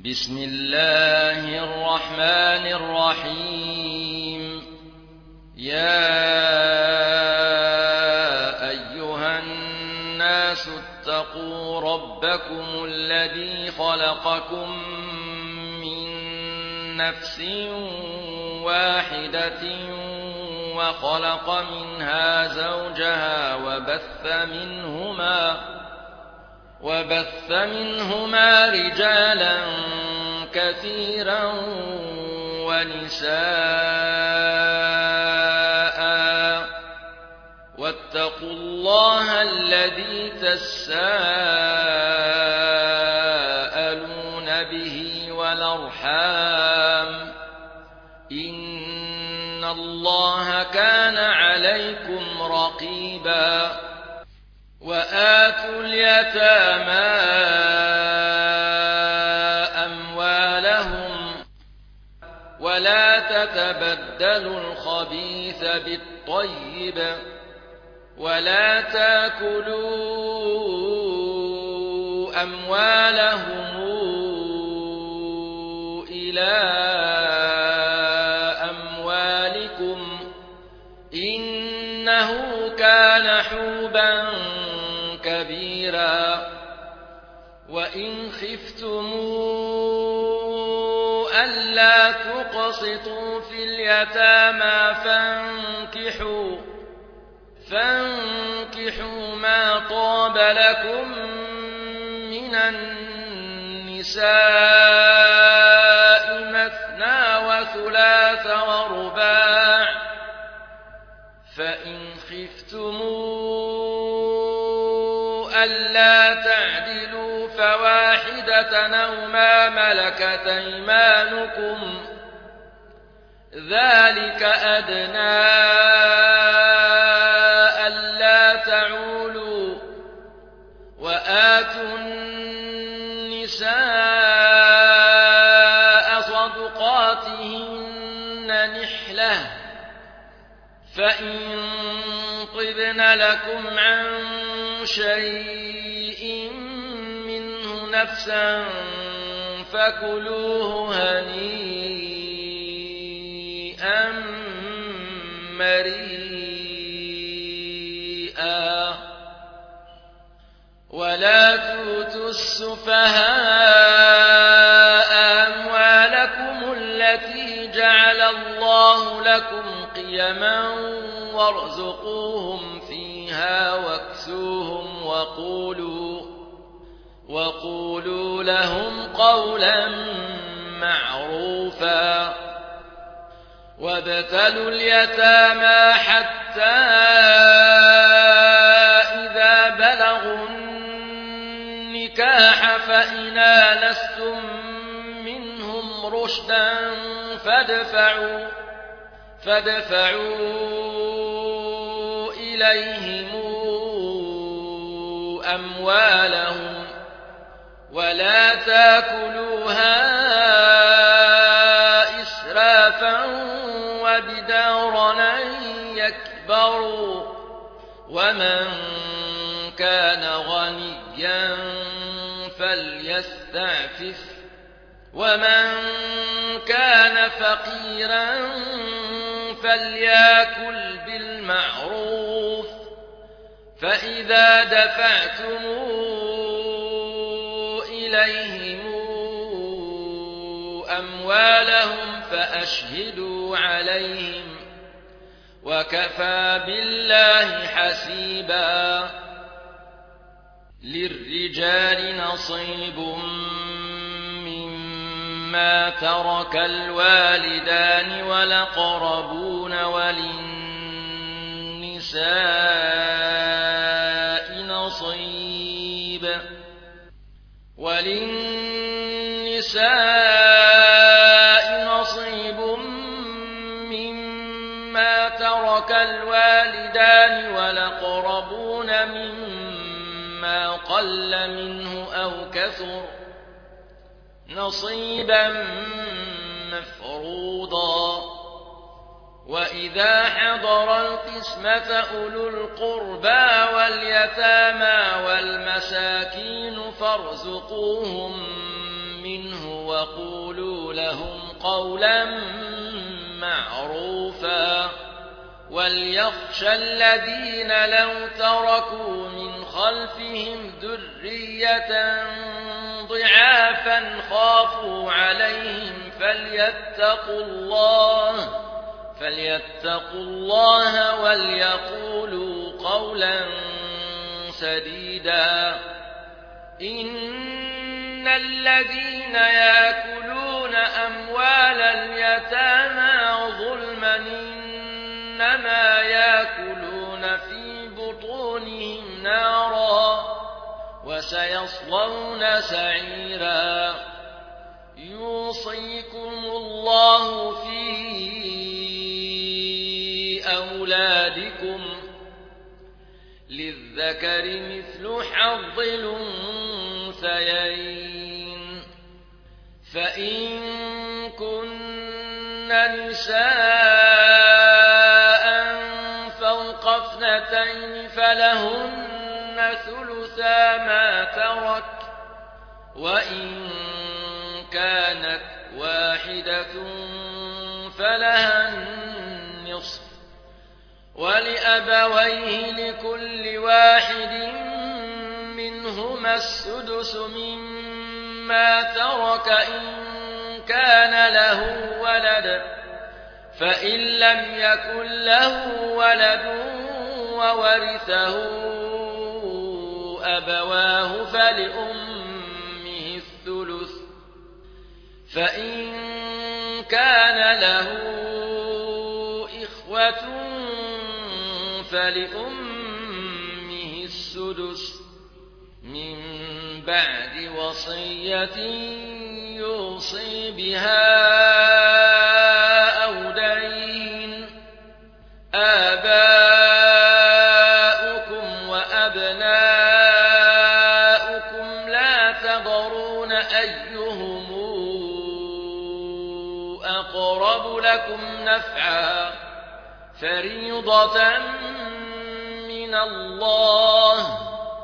بسم الله الرحمن الرحيم. يا أيها الناس اتقوا ربكم الذي خلقكم من نفس واحدة وخلق منها زوجها وبث منهما رجالا كثيرا ونساء، واتقوا الله الذي تساءلون به والأرحام، إن الله كان عليكم رقيبا. وآتوا اليتامى أموالهم ولا تتبدلوا الخبيث بالطيب ولا تأكلوا أموالهم إلى أموالكم إنه كان حوبا كبيرا. وإن خفتموا ألا تقسطوا في اليتامى فانكحوا ما طاب لكم من النساء مثنى وثلاث ورباع، فإن خفتموا ألا تعدلوا فواحدة أو ما ملكت أيمانكم ذلك أدنى ألا تعولوا. وآتوا النساء صدقاتهن نحلة، فإن طبن لكم عن شيء منه نفسا فكلوه هنيئا مريئا. ولا تؤتوا السفهاء أموالكم التي جعل الله لكم قيما وارزقوهم فيها واكسوهم وقولوا لهم قولا معروفا. وابتلوا اليتامى حتى إذا بلغوا النكاح فإن آنستم منهم رشدا فادفعوا إليهم أموالهم ولا تأكلوها إسرافا وبدارا أن يكبروا، ومن كان غنيا فليستعفف ومن كان فقيرا فليأكل بالمعروف. فإذا دفعتم إليهم أموالهم فأشهدوا عليهم وكفى بالله حسيبا. للرجال نصيب مما ترك الوالدان والأقربون وللنساء نصيب مما ترك الوالدان والأقربون مما قل منه أو كثر نصيبا مفروضا. وإذا حضر القسمة أولو القربى واليتامى والمساكين فارزقوهم منه وقولوا لهم قولا معروفا وليخشى الذين لو تركوا من خلفهم ذرية ضعافا خافوا عليهم فليتقوا الله وليقولوا قولا سديدا إن الذين يأكلون أموال اليتامى ظلما إنما يأكلون في بطونهم نارا وسيصلون سعيرا يوصيكم الله في أولادكم للذكر مثل حظ الأنثيين فإن كن نساء فوق اثنتين فلهن ثلثا ما ترك وإن كانت واحدة فلها النصف ولأبويه لكل واحد منهما السدس مما ترك إن كان له ولد فإن لم يكن له ولد وورثه أبواه فلأمه الثلث فإن كان له إخوة فلأمه السدس من بعد وصية يوصي بها أو دين آباؤكم وأبناؤكم لا تدرون أيهم أقرب لكم نفعا فريضة من الله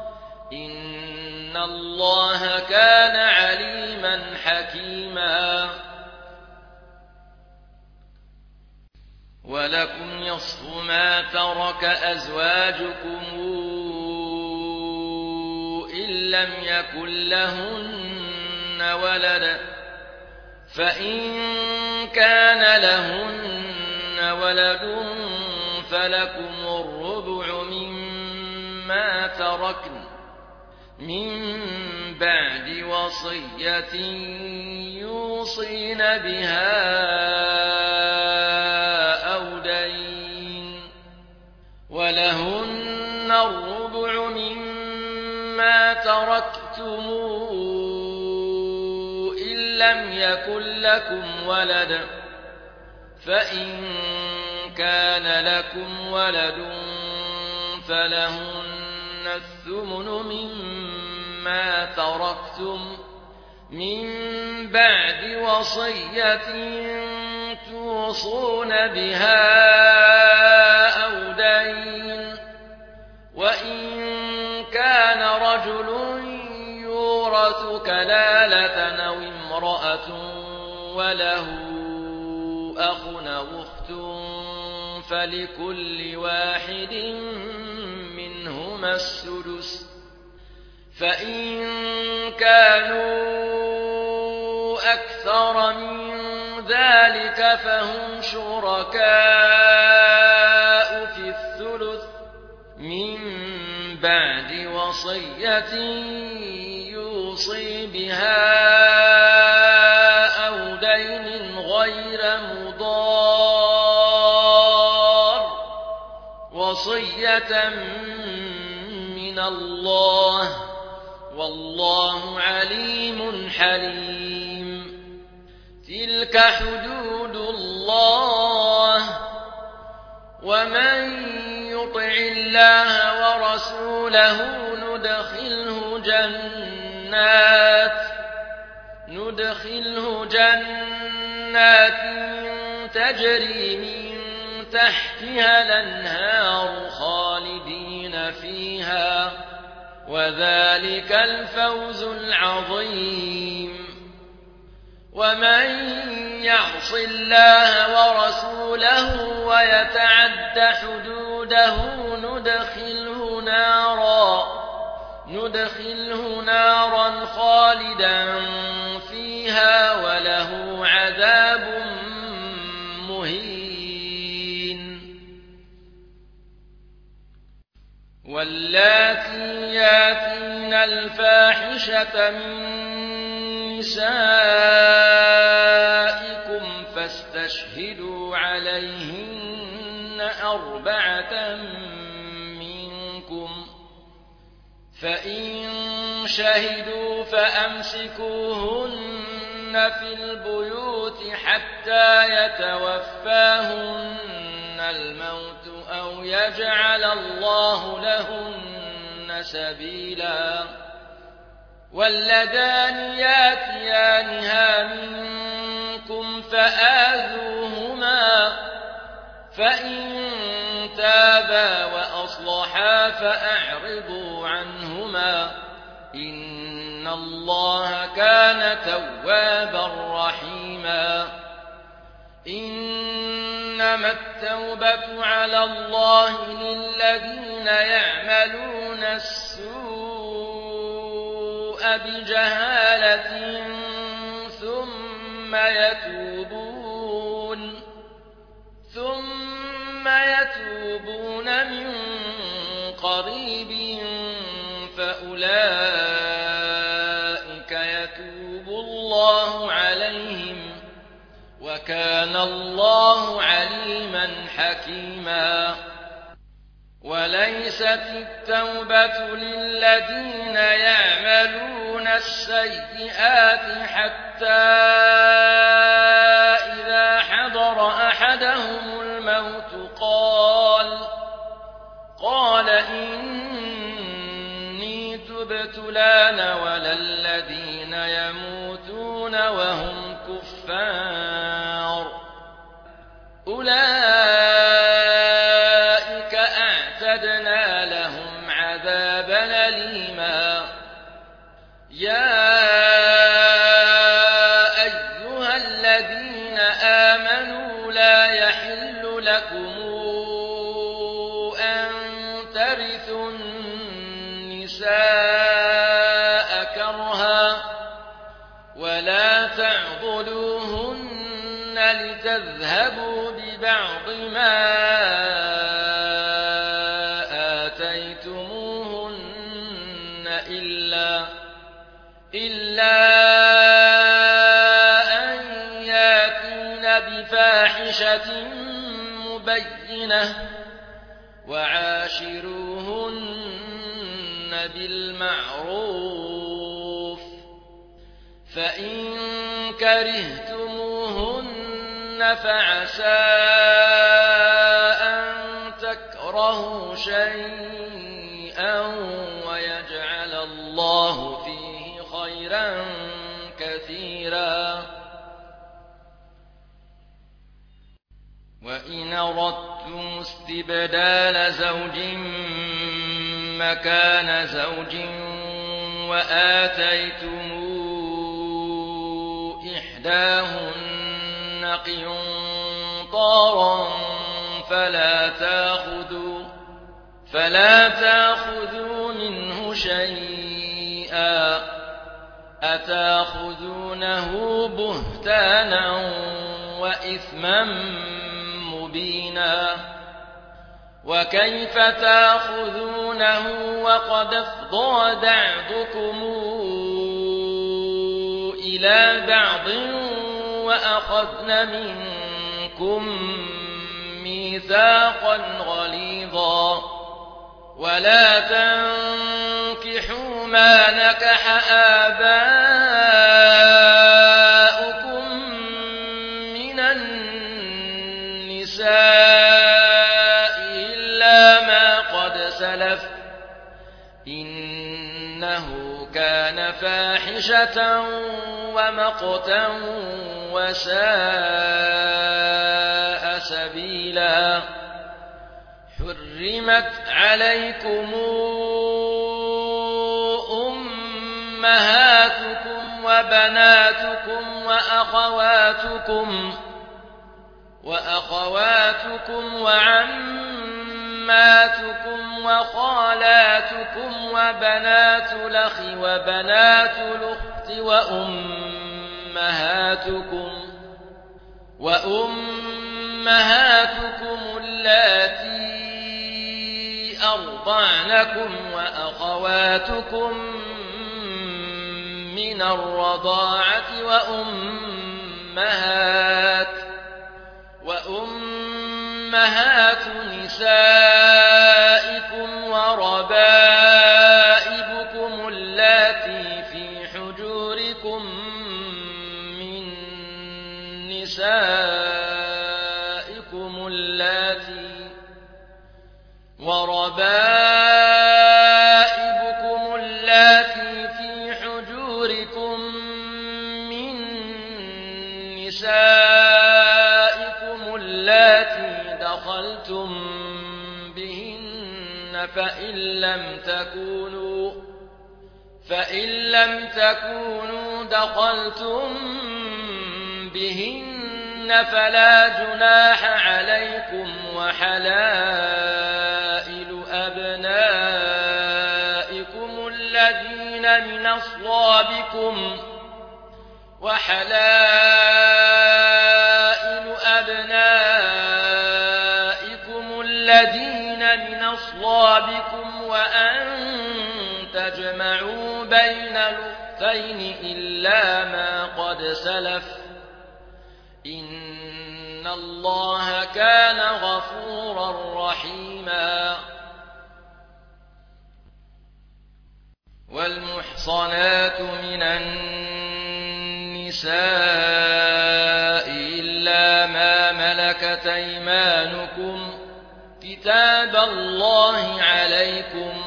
إن الله كان عليما حكيما ولكم نصف ما ترك أزواجكم إن لم يكن لهن ولد فإن كان لهن ولد فلكم الربع مما تركن من بعد وصية يوصين بها أو دين ولهن الربع مما تركتم إن لم يكن لكم ولد فإن كان لكم ولد فلهن الثمن مما تركتم من بعد وصية توصون بها أو دين وإن كان رجل يورث كلالة أو امرأة وله أخ أو أخت فلكل واحد منهما السدس فإن كانوا أكثر من ذلك فهم شركاء في الثلث من بعد وصية يوصي بها أو دين غير مضار وصية من الله والله عليم حليم تلك حدود الله ومن يطع الله ورسوله ندخله جنات تجري من تحتها الأنهار خالدين فيها وذلك الفوز العظيم ومن يعص الله ورسوله ويتعد حدوده ندخله نارا خالدا فيها وله عذاب مهين. واللاتي ياتين الفاحشة من نسائكم فاستشهدوا عليهن 4 منكم، فإن شهدوا فأمسكوهن في البيوت حتى يتوفاهن الموت أو يجعل الله لهن سبيلا. واللذان ياتيانها منكم فآذوهما، فإن تابا وأصلحا فأعرضوا عنهما، إن الله كان توابا رحيما. إنما التوبة على الله للذين يعملون السوء بجهالة ثم يتوبون من قريب فأولئك يتوب الله عليهم، وكان الله عليما حكيما. وليست التوبة للذين يعملون السيئات حتى إذا حضر أحدهم الموت قال إني تبت الآن، ولا الذين يموتون وهم كفار أولئك أعتدنا لهم عذابا أليما. يا أيها الذين آمنوا لا يحل لكم أن ترثوا النساء كرها ولا تعضلوهن لتذهبوا ببعض ما آتيتموهن إلا أن ياتين بفاحشة مبينة، وعاشروهن بالمعروف، فإن كرهتموهن فعسى أن تكرهوا شيئا ويجعل الله فيه خيرا كثيرا. وإن أردتم استبدال زوج مكان زوج وآتيتم إحداهن قنطارا فلا تأخذوا منه شيئا، أتأخذونه بهتانا وإثما مبينا. وكيف تأخذونه وقد أفضى بعضكم إلى بعض وأخذن منكم ميثاقا غليظا. ولا تنكحوا ما نكح آباؤكم من النساء إلا ما قد سلف، إنه كان فاحشة ومقتا وساء سبيلا. حرمت عليكم أمهاتكم وبناتكم وأخواتكم وعماتكم وخالاتكم وبنات الأخ وبنات الأخت وأمهاتكم اللاتي أرضعنكم وأخواتكم من الرضاعة وأمهات نسائكم وربائبكم اللاتي في حجوركم من نسائكم اللاتي دخلتم بهن فإن لم تكونوا دخلتم بهن فلا جناح عليكم وحلائل أبنائكم الذين من أصلابكم وأن تجمعوا بين الأختين إلا ما قد سلف إن الله كان غفورا رحيما. والمحصنات من النساء إلا ما ملكت أيمانكم كتاب الله عليكم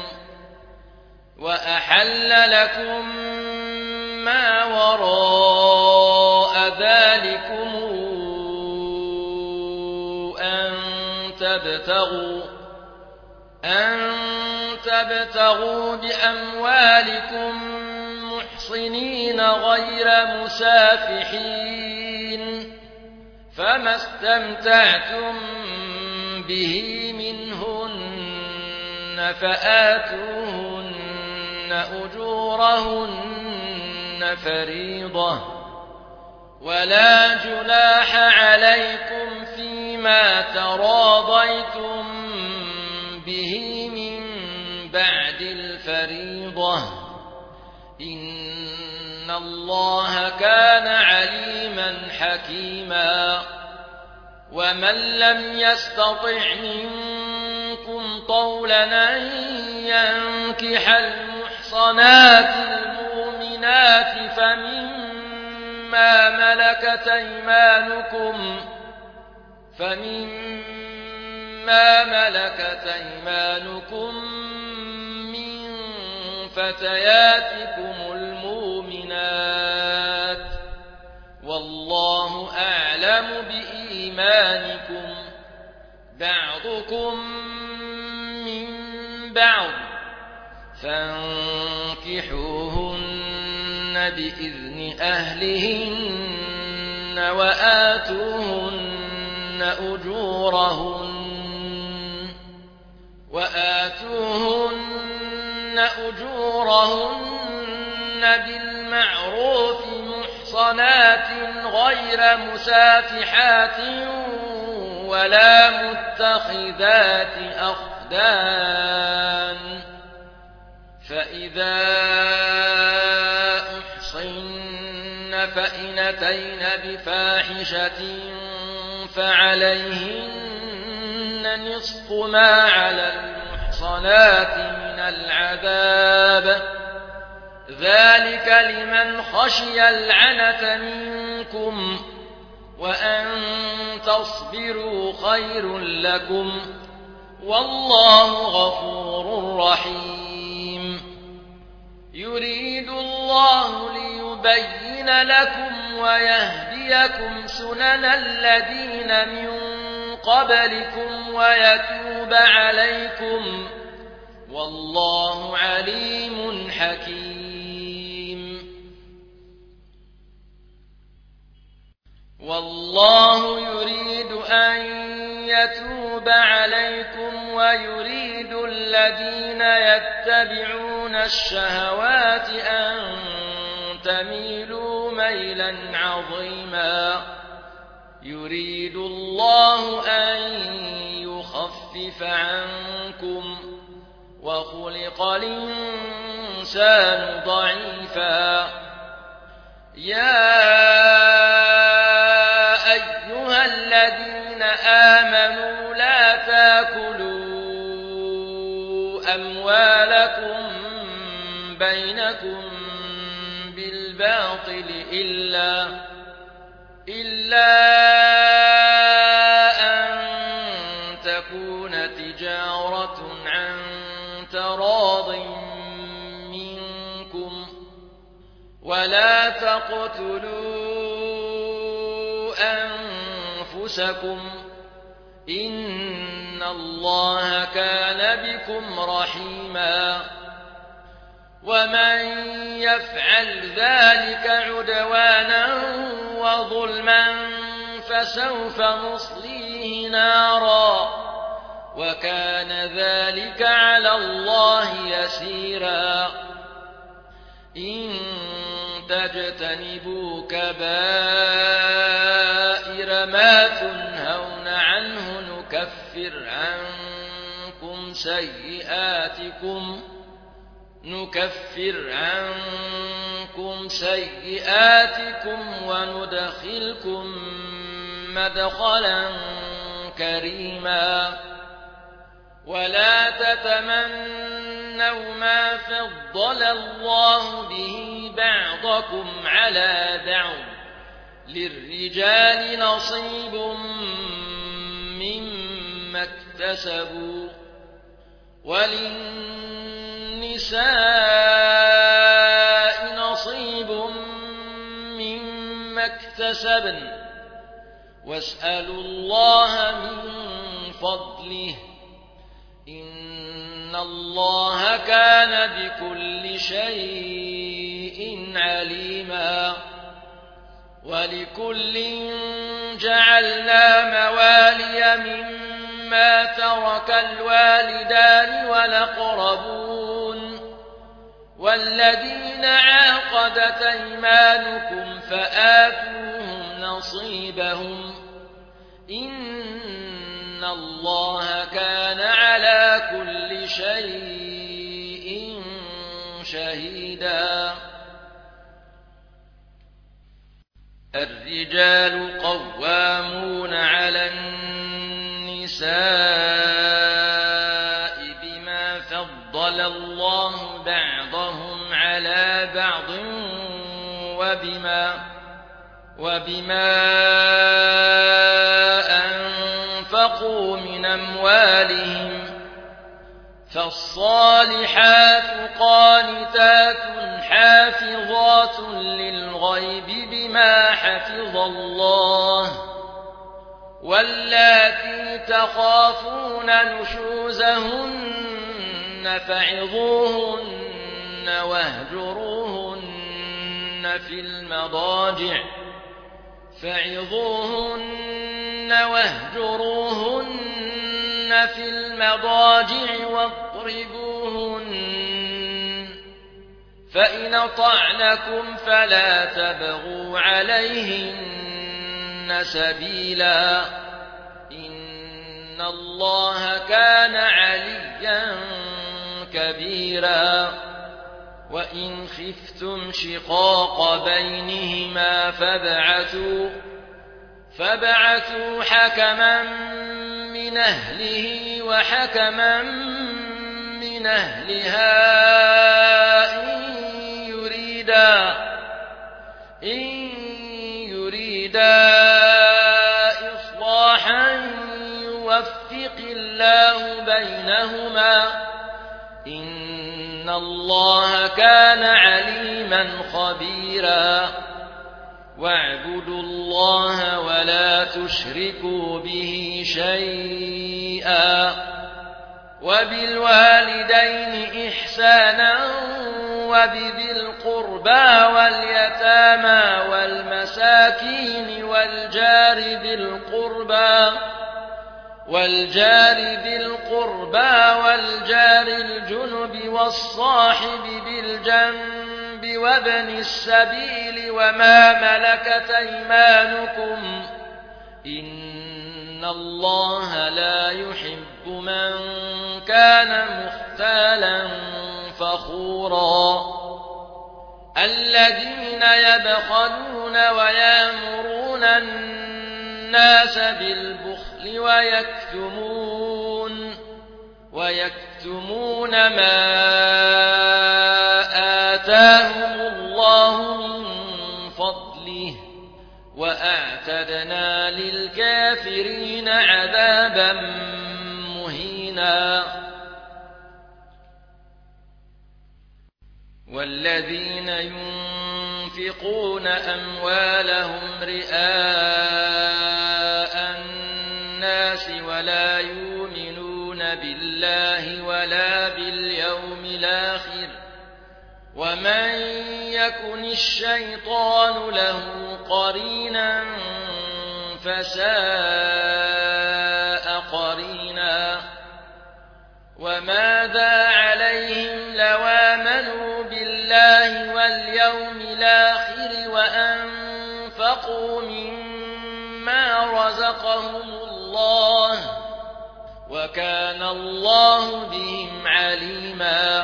وأحل لكم ما وراء ذلكم أن تبتغوا بأموالكم محصنين غير مسافحين فما استمتعتم به منهن فآتوهن أجورهن فريضة ولا جناح عليكم فيما تراضيتم به من بعد الفريضة إن الله كان عليما حكيما. ومن لم يستطع منكم طولا أن ينكح المحصنات المؤمنات فمما ملكت أيمانكم من فتياتكم المؤمنات والله أعلم بإيمانكم بعضكم من بعض فانكحوهن بإذن أهلهن وآتوهن أجورهن بالمعروف محصنات غير مسافحات ولا متخذات أخدان فإذا أحصن فإن أتين بفاحشة فعليهن نصف ما على المحصنات من العذاب ذلك لمن خشي العنة منكم وأن تصبروا خير لكم والله غفور رحيم. يريد الله ليبين لكم ويهديكم سنن الذين من قبلكم ويتوب عليكم والله عليم حكيم. والله يريد أن يتوب عليكم ويريد الذين يتبعون الشهوات أن تميلوا ميلا عظيما يريد الله أن يخفف عنكم وخلق الإنسان ضعيفا يا أيها الذين آمنوا لا تاكلوا أموالكم بينكم بالباطل إلا أن تكون تجارة عن تراض منكم ولا تقتلوا أنفسكم إن الله كان بكم رحيما ومن يفعل ذلك عدوانا وظلما فسوف نصليه نارا وكان ذلك على الله يسيرا إن تجتنبوا كبائر ما تنهون عنه نكفر عنكم سيئاتكم وندخلكم مدخلا كريما ولا تتمنوا ما فضل الله به بعضكم على بعض للرجال نصيب مما اكتسبوا وللنساء نصيب مما اكتسبن واسألوا الله من فضله إن الله كان بكل شيء عليما ولكل جعلنا موالي مما ترك الوالدان والأقربون والذين عاقدت أيمانكم فآتوهم نصيبهم إن الله كان على كل شيء شهيدا الرجال قوامون على النساء بما فضل الله بعضهم على بعض وبما أنفقوا من أموالهم فالصالحات قانتات حافظات للغيب بما حفظ الله واللاتي تخافون نشوزهن فعظوهن واهجروهن في المضاجع واضربوهن فإن أطعنكم فلا تبغوا عليهن سبيلا إن الله كان عليا كبيرا وإن خفتم شقاق بينهما فابعثوا حكما من أهله وحكما من أهلها إن يريدا إصلاحا يوفق الله بينهما إن الله كان عليما خبيرا واعبدوا الله ولا تشركوا به شيئا وبالوالدين إحسانا وبذي القربى واليتامى والمساكين والجار ذي القربى والجار الجنب والصاحب بالجنب وابن السبيل وما ملكت أيمانكم إن الله لا يحب من كان مختالا فخورا الذين يبخلون ويأمرون الناس بالبخل ويكتمون ما آتاهم الله من فضله وأعتدنا للكافرين عذابا مهينا والذين ينفقون أموالهم رئاء الناس ولا يؤمنون بالله ولا باليوم الآخر ومن يكن الشيطان له قرينا فساء قرينا وماذا عليهم لو آمنوا بالله واليوم الآخر وأنفقوا مما رزقهم الله وكان الله بهم عليما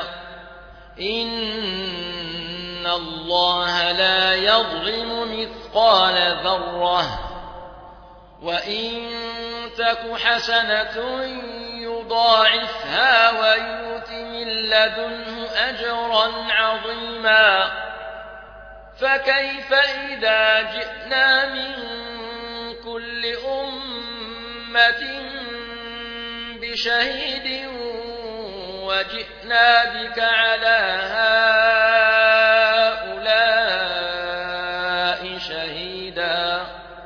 إن الله لا يظلم مثقال ذرة وإن تك حسنة يضاعفها ويؤت من لدنه أجرا عظيما فكيف إذا جئنا من كل أمة بشهيد وجئنا بك على هؤلاء شهيدا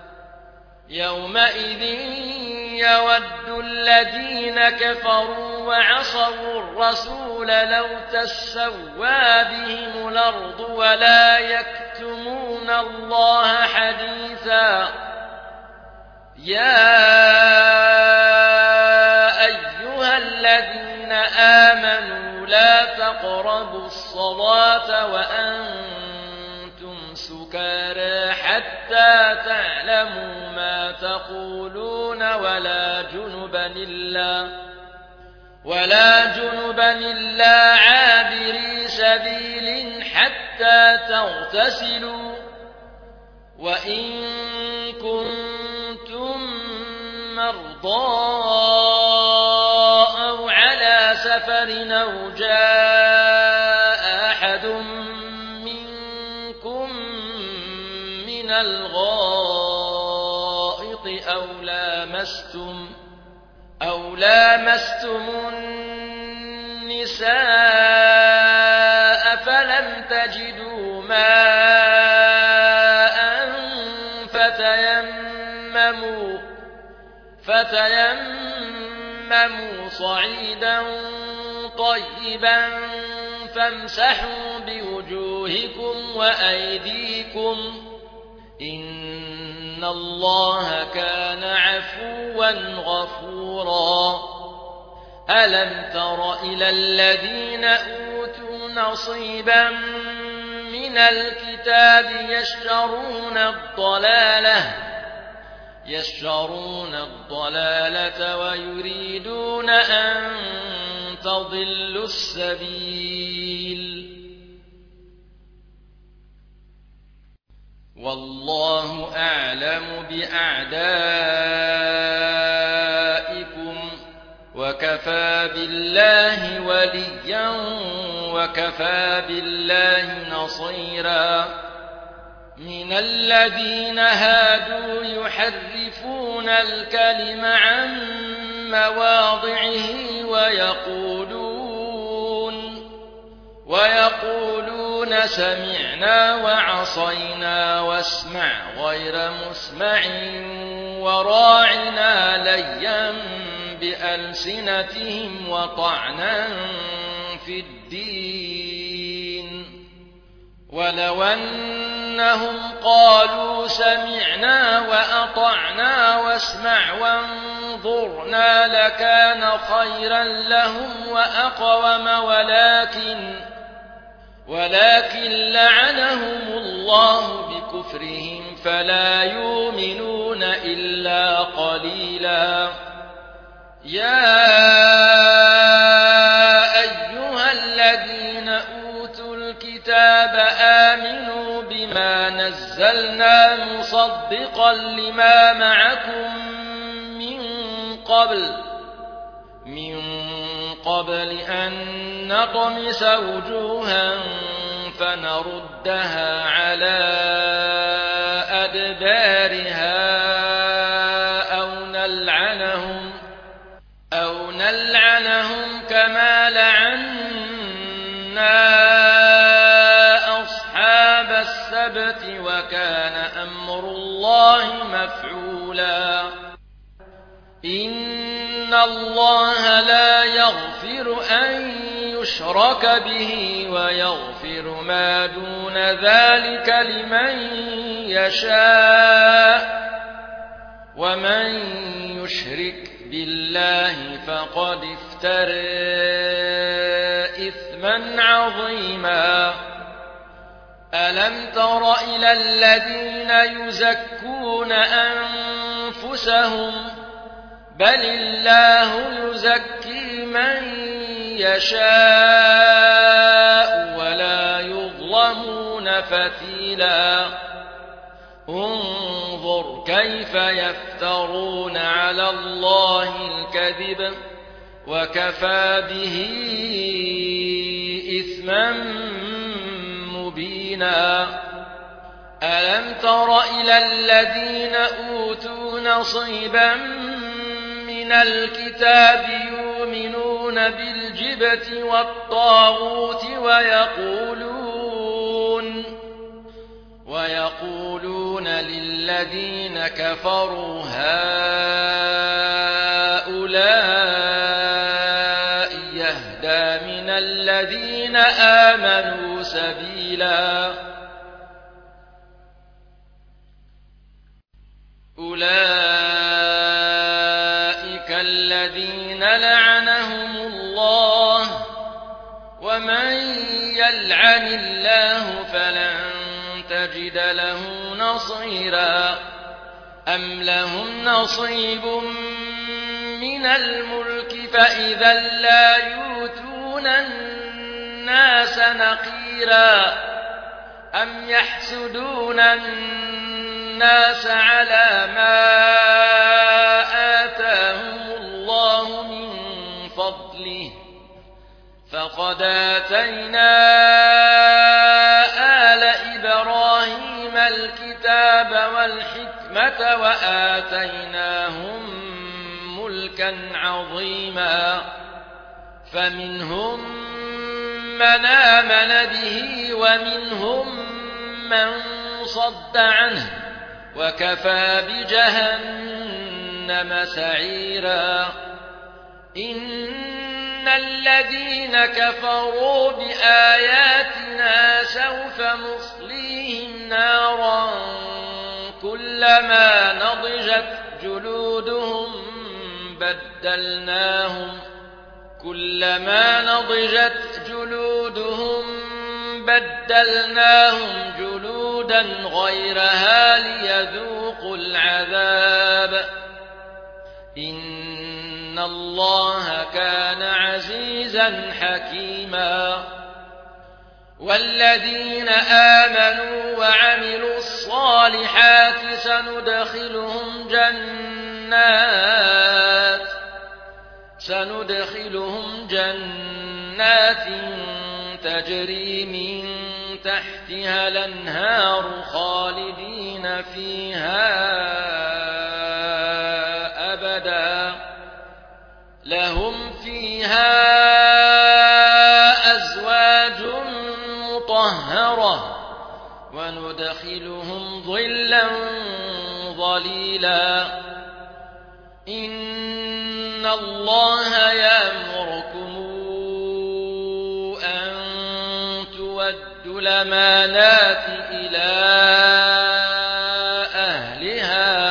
يومئذ يود الذين كفروا وعصوا الرسول لو تسوى بهم الأرض ولا يكتمون الله حديثا يا أيها الذين آمنوا لا تقربوا الصلاة وأنتم سكارى حتى تعلموا ما تقولون ولا جنبا إلا عابري سبيل حتى تغتسلوا وإن كنتم مرضى أو على سفر أو جاء أحد منكم من الغائط أو لامستم النساء فلم تجدوا ماء فتيمموا صعيدا طيبا فامسحوا بوجوهكم وأيديكم إن الله كان عفوا غفورا ألم تر إلى الذين أوتوا نصيبا من الكتاب يشترون الضلالة ويريدون أن تضلوا السبيل والله أعلم بأعدائكم وكفى بالله وليا وكفى بالله نصيرا من الذين هادوا يحرفون الكلم عن مواضعه ويقولون سمعنا وعصينا واسمع غير مسمع وراعنا ليا بألسنتهم وطعنا في الدين ولو أنهم قالوا سمعنا وأطعنا واسمع وانظرنا لكان خيرا لهم وأقوم ولكن لعنهم الله بكفرهم فلا يؤمنون إلا قليلا. يا أيها الذين أوتوا الكتاب آمنوا بما نزلنا مصدقا لما معكم من قبل أن نطمس وجوها فنردها على أدبارها أو نلعنهم كما لعنا أصحاب السبت وكان أمر الله مفعولا. إن الله لا يغفر أن يشرك به ويغفر ما دون ذلك لمن يشاء ومن يشرك بالله فقد افترى إثما عظيما. ألم تر إلى الذين يزكون أنفسهم بل الله يزكي من يشاء ولا يظلمون فتيلا. انظر كيف يفترون على الله الكذب وكفى به إثما مبينا. ألم تر إلى الذين أوتوا نصيبا من الكتاب يؤمنون بالجبت والطاغوت ويقولون للذين كفروا هؤلاء يهدى من الذين آمنوا سبيلا. أولئك الذين لعنهم الله ومن يلعن الله فلن تجد له نصيرا. أم لهم نصيب من الملك فإذا لا يؤتون الناس نقيرا. أم يحسدون الناس على ما آتاهم الله من فضله فقد آتينا آل إبراهيم الكتاب والحكمة وآتيناهم ملكا عظيما. فمنهم من آمن به ومنهم من صد عنه وكفى بجهنم سعيرا. إن الذين كفروا بآياتنا سوف نصليهم نارا كلما نضجت جلودهم بدلناهم جلودا غيرها ليذوقوا العذاب. إن الله كان عزيزا حكيما. والذين آمنوا وعملوا الصالحات سندخلهم جنات تجري من تحتها الأنهار خالدين فيها أبدا لهم فيها أزواج مطهرة وندخلهم ظلا ظليلا. إن الله يأمركم أن تودوا الأمانات إلى أهلها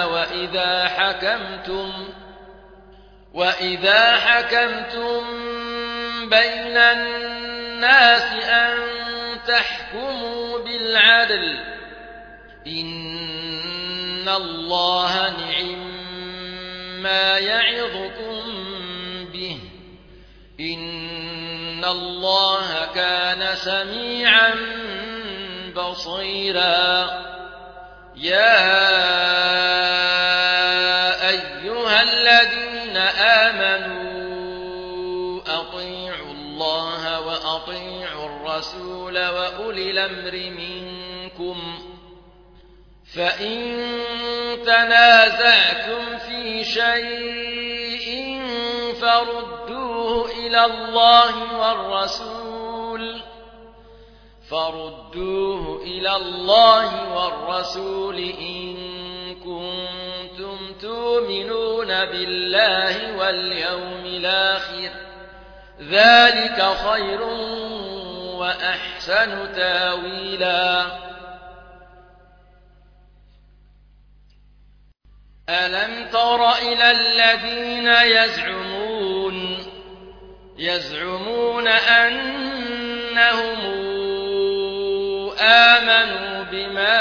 وإذا حكمتم بين الناس أن تحكموا بالعدل إن الله نعما يعظكم به إن الله كان سميعا بصيرا يا أيها الذين آمنوا أطيعوا الله وأطيعوا الرسول وأولي الأمر منكم فإن تنازعتم في شيء فردوه إلى الله والرسول إن كنتم تؤمنون بالله واليوم الآخر ذلك خير وأحسن تاويلا ألم تر إلى الذين يزعمون أنهم آمنوا بما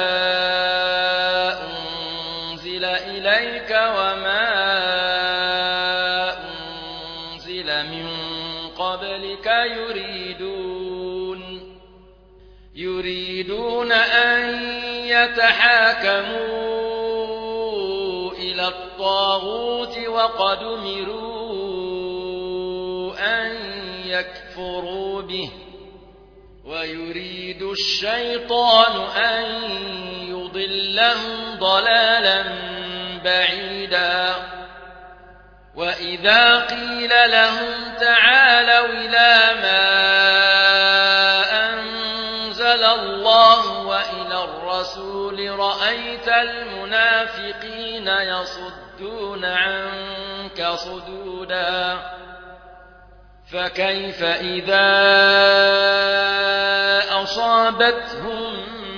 أنزل إليك وما أنزل من قبلك يريدون أن يتحاكموا إلى الطاغوت وقد أمروا أن يكفروا به ويريد الشيطان أن يضلهم ضلالا بعيدا وإذا قيل لهم تعالوا إلى ما أنزل الله وإلى الرسول رأيت المنافقين يصدون عنك صدودا فكيف إذا أصابتهم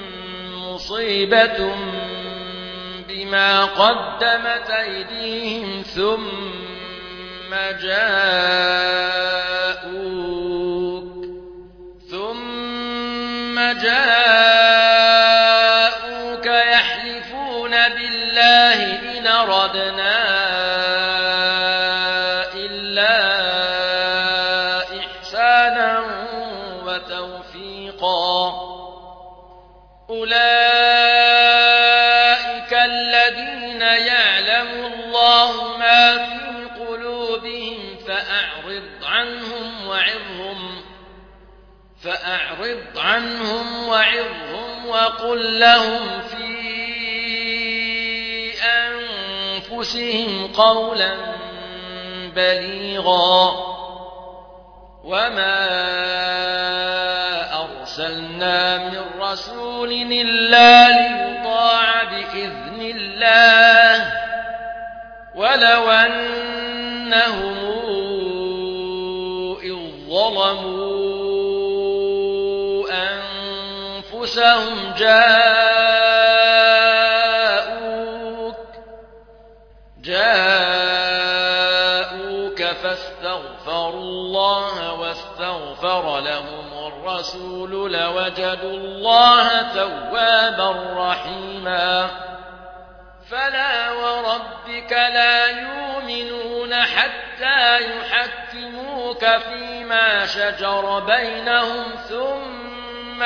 مصيبة بما قدمت أيديهم ثم جاءوك يحلفون بالله إن أردنا أولئك الذين يعلم الله ما في قلوبهم فأعرض عنهم وعظهم وقل لهم في أنفسهم قولا بليغا وما أرسلنا من رسول إلا ليطاع بإذن الله ولو أنهم إذ ظلموا أنفسهم جاءوك فاستغفروا الله واستغفر لهم الرسول لوجدوا الله توابا رحيما فلا وربك لا يؤمنون حتى يحكموك فيما شجر بينهم ثم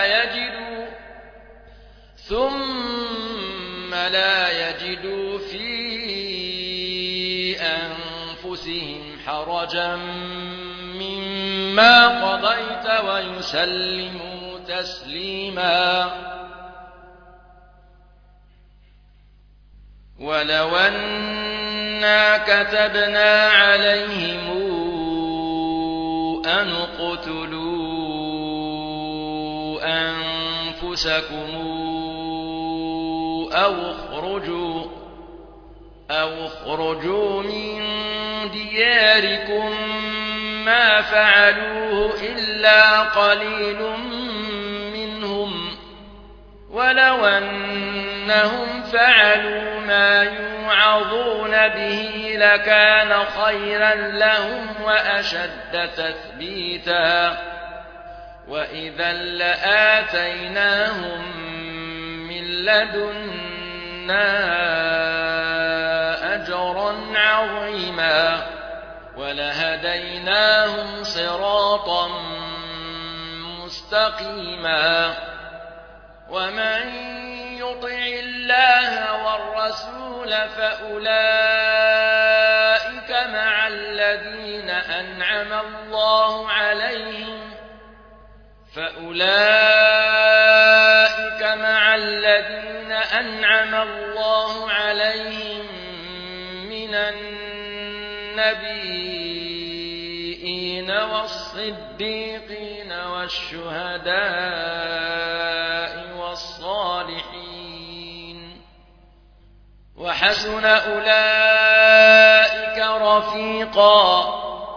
لا يجدوا في أنفسهم حرجا مما قضيت ويسلموا تسليما ولو أنا كتبنا عليهم أن اقتلوا أنفسكم أو اخرجوا من دياركم ما فعلوه إلا قليل ولو أنهم فعلوا ما يوعظون به لكان خيرا لهم وأشد تثبيتا وإذا لآتيناهم من لدنا أجرا عظيما ولهديناهم صراطا مستقيما ومن يطع الله والرسول فأولئك مع الذين أنعم الله عليهم من النبيين والصديقين والشهداء والصالحين وحسن أولئك رفيقا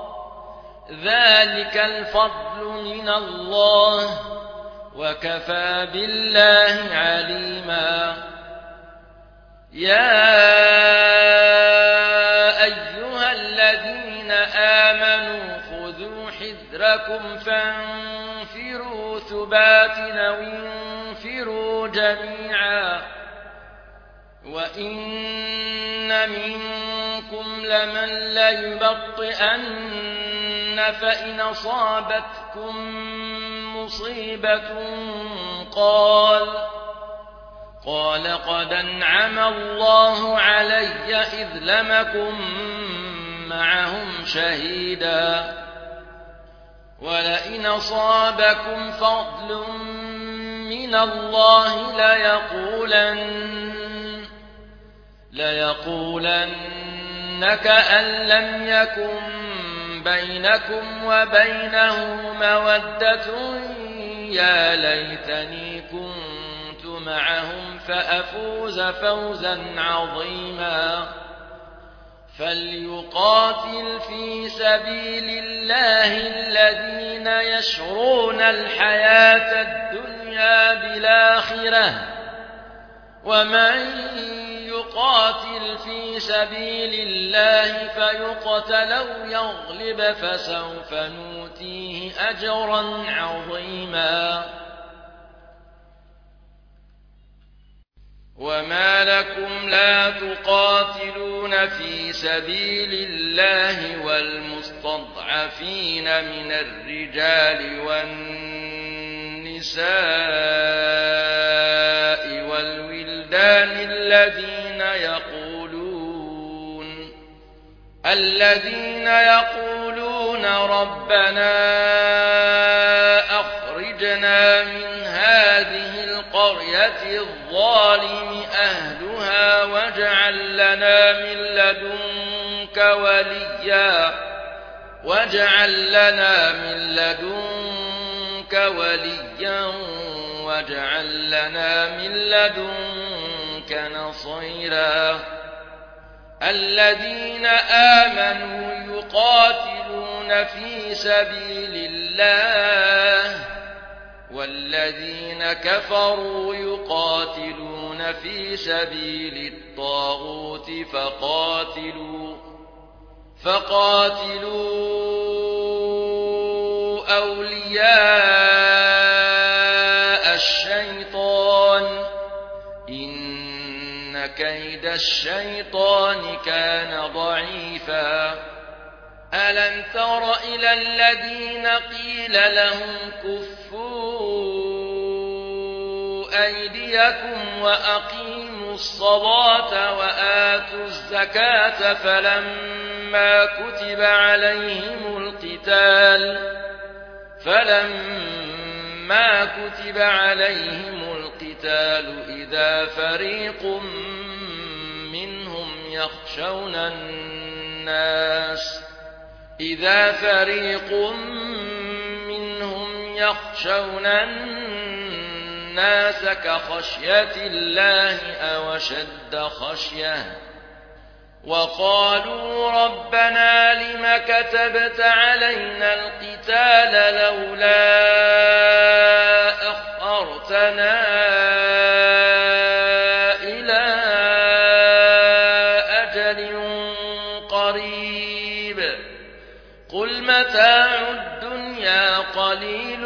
ذلك الفضل من الله وكفى بالله عليما يا أيها الذين آمنوا خذوا حذركم فانفروا ثبات أو انفروا جميعا وإن منكم لمن ليبطئن فإن أصابتكم مصيبة قال قد أنعم الله علي إذ لم أكن معهم شهيدا ولئن أصابكم فضل من الله ليقولن كأن لم يكن بينكم وبينه مودة يا ليتني كنت معهم فأفوز فوزا عظيما فليقاتل في سبيل الله الذين يشرون الحياة الدنيا بالآخرة ومن يقاتل في سبيل الله فيقتل أو يغلب فسوف نؤتيه أجرا عظيما وما لكم لا تقاتلون في سبيل الله والمستضعفين من الرجال والنساء والولدان الذين يقولون ربنا أخرجنا من هذه القرية الظالم أهلها واجعل لنا من لدنك وليا واجعل لنا من لدنك نصيرا الذين آمنوا يقاتلون في سبيل الله والذين كفروا يقاتلون في سبيل الطاغوت فقاتلوا أولياء الشيطان إن كيد الشيطان كان ضعيفا ألم تر إلى الذين قيل لهم كفوا أيديكم وأقيموا الصلاة وآتوا الزكاة فلما كتب عليهم القتال إذا فريق منهم يخشون الناس كخشية الله أو أشد خشية وقالوا ربنا لم كتبت علينا القتال لولا أخرتنا متاع الدنيا قليل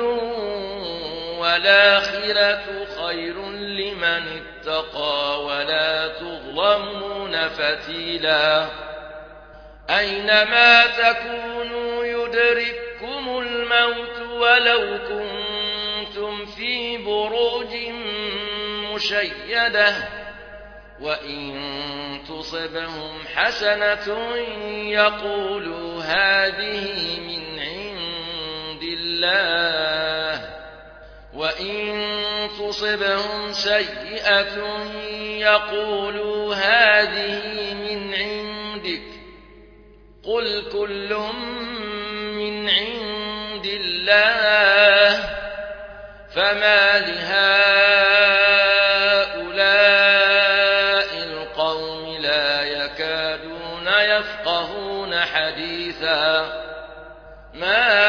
والآخرة خير لمن اتقى ولا تظلمون فتيلا أينما تكونوا يدرككم الموت ولو كنتم في بروج مشيدة وإن تصبهم حسنة يقولوا هذه من عند الله وإن تصبهم سيئة يقولوا هذه من عندك قل كل من عند الله فما لهؤلاء القوم لا يكادون يفقهون حديثا ما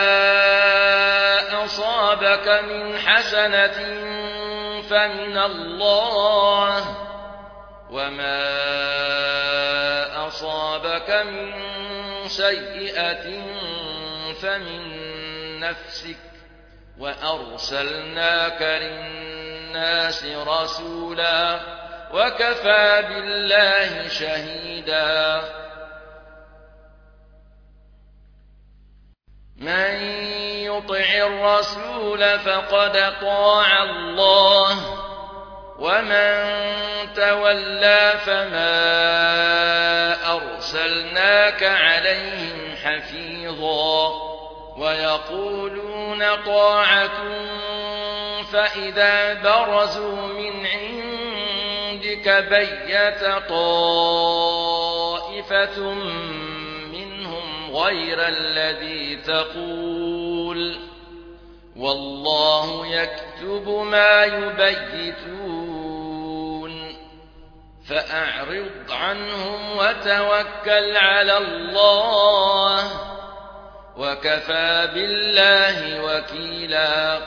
أصابك من حسنة فمن الله وما أصابك من سيئة فمن نفسك وأرسلناك للناس رسولا وكفى بالله شهيدا من يطع الرسول فقد طاع الله ومن تولى فما أرسلناك عليهم حفيظا ويقولون طاعة فإذا برزوا من عندك بيت طائفة منهم غير الذي تقول والله يكتب ما يبيتون فأعرض عنهم وتوكل على الله وكفى بالله وكيلا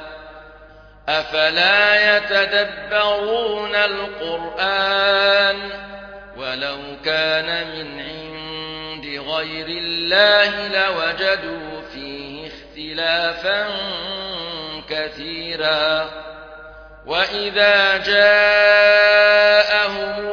أفلا يتدبرون القرآن ولو كان من عند غير الله لوجدوا فيه اختلافا كثيرا وإذا جاءهم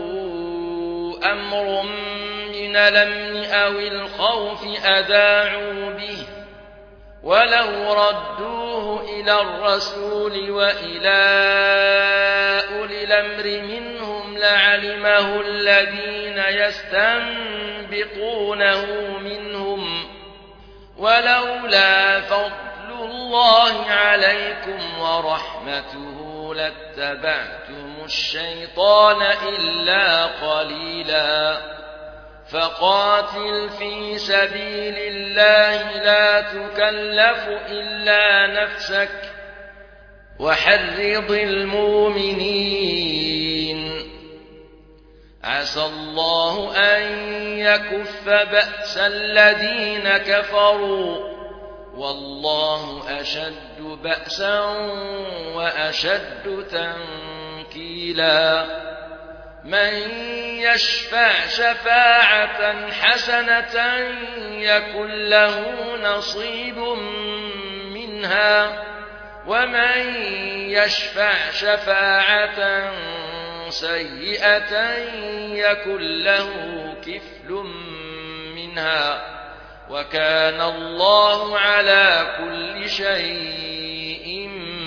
أمر من الأمن أو الخوف أذاعوا به ولو ردوه إلى الرسول وإلى أولي الأمر منهم لعلمه الذين يستنبطونه منهم ولولا فضل الله عليكم ورحمته لاتبعتم الشيطان إلا قليلا فقاتل في سبيل الله لا تكلف إلا نفسك وحرض المؤمنين عسى الله أن يكف بأس الذين كفروا والله أشد بأسا وأشد تنكيلا من يشفع شفاعة حسنة يكن له نصيب منها ومن يشفع شفاعة سيئة يكن له كفل منها وكان الله على كل شيء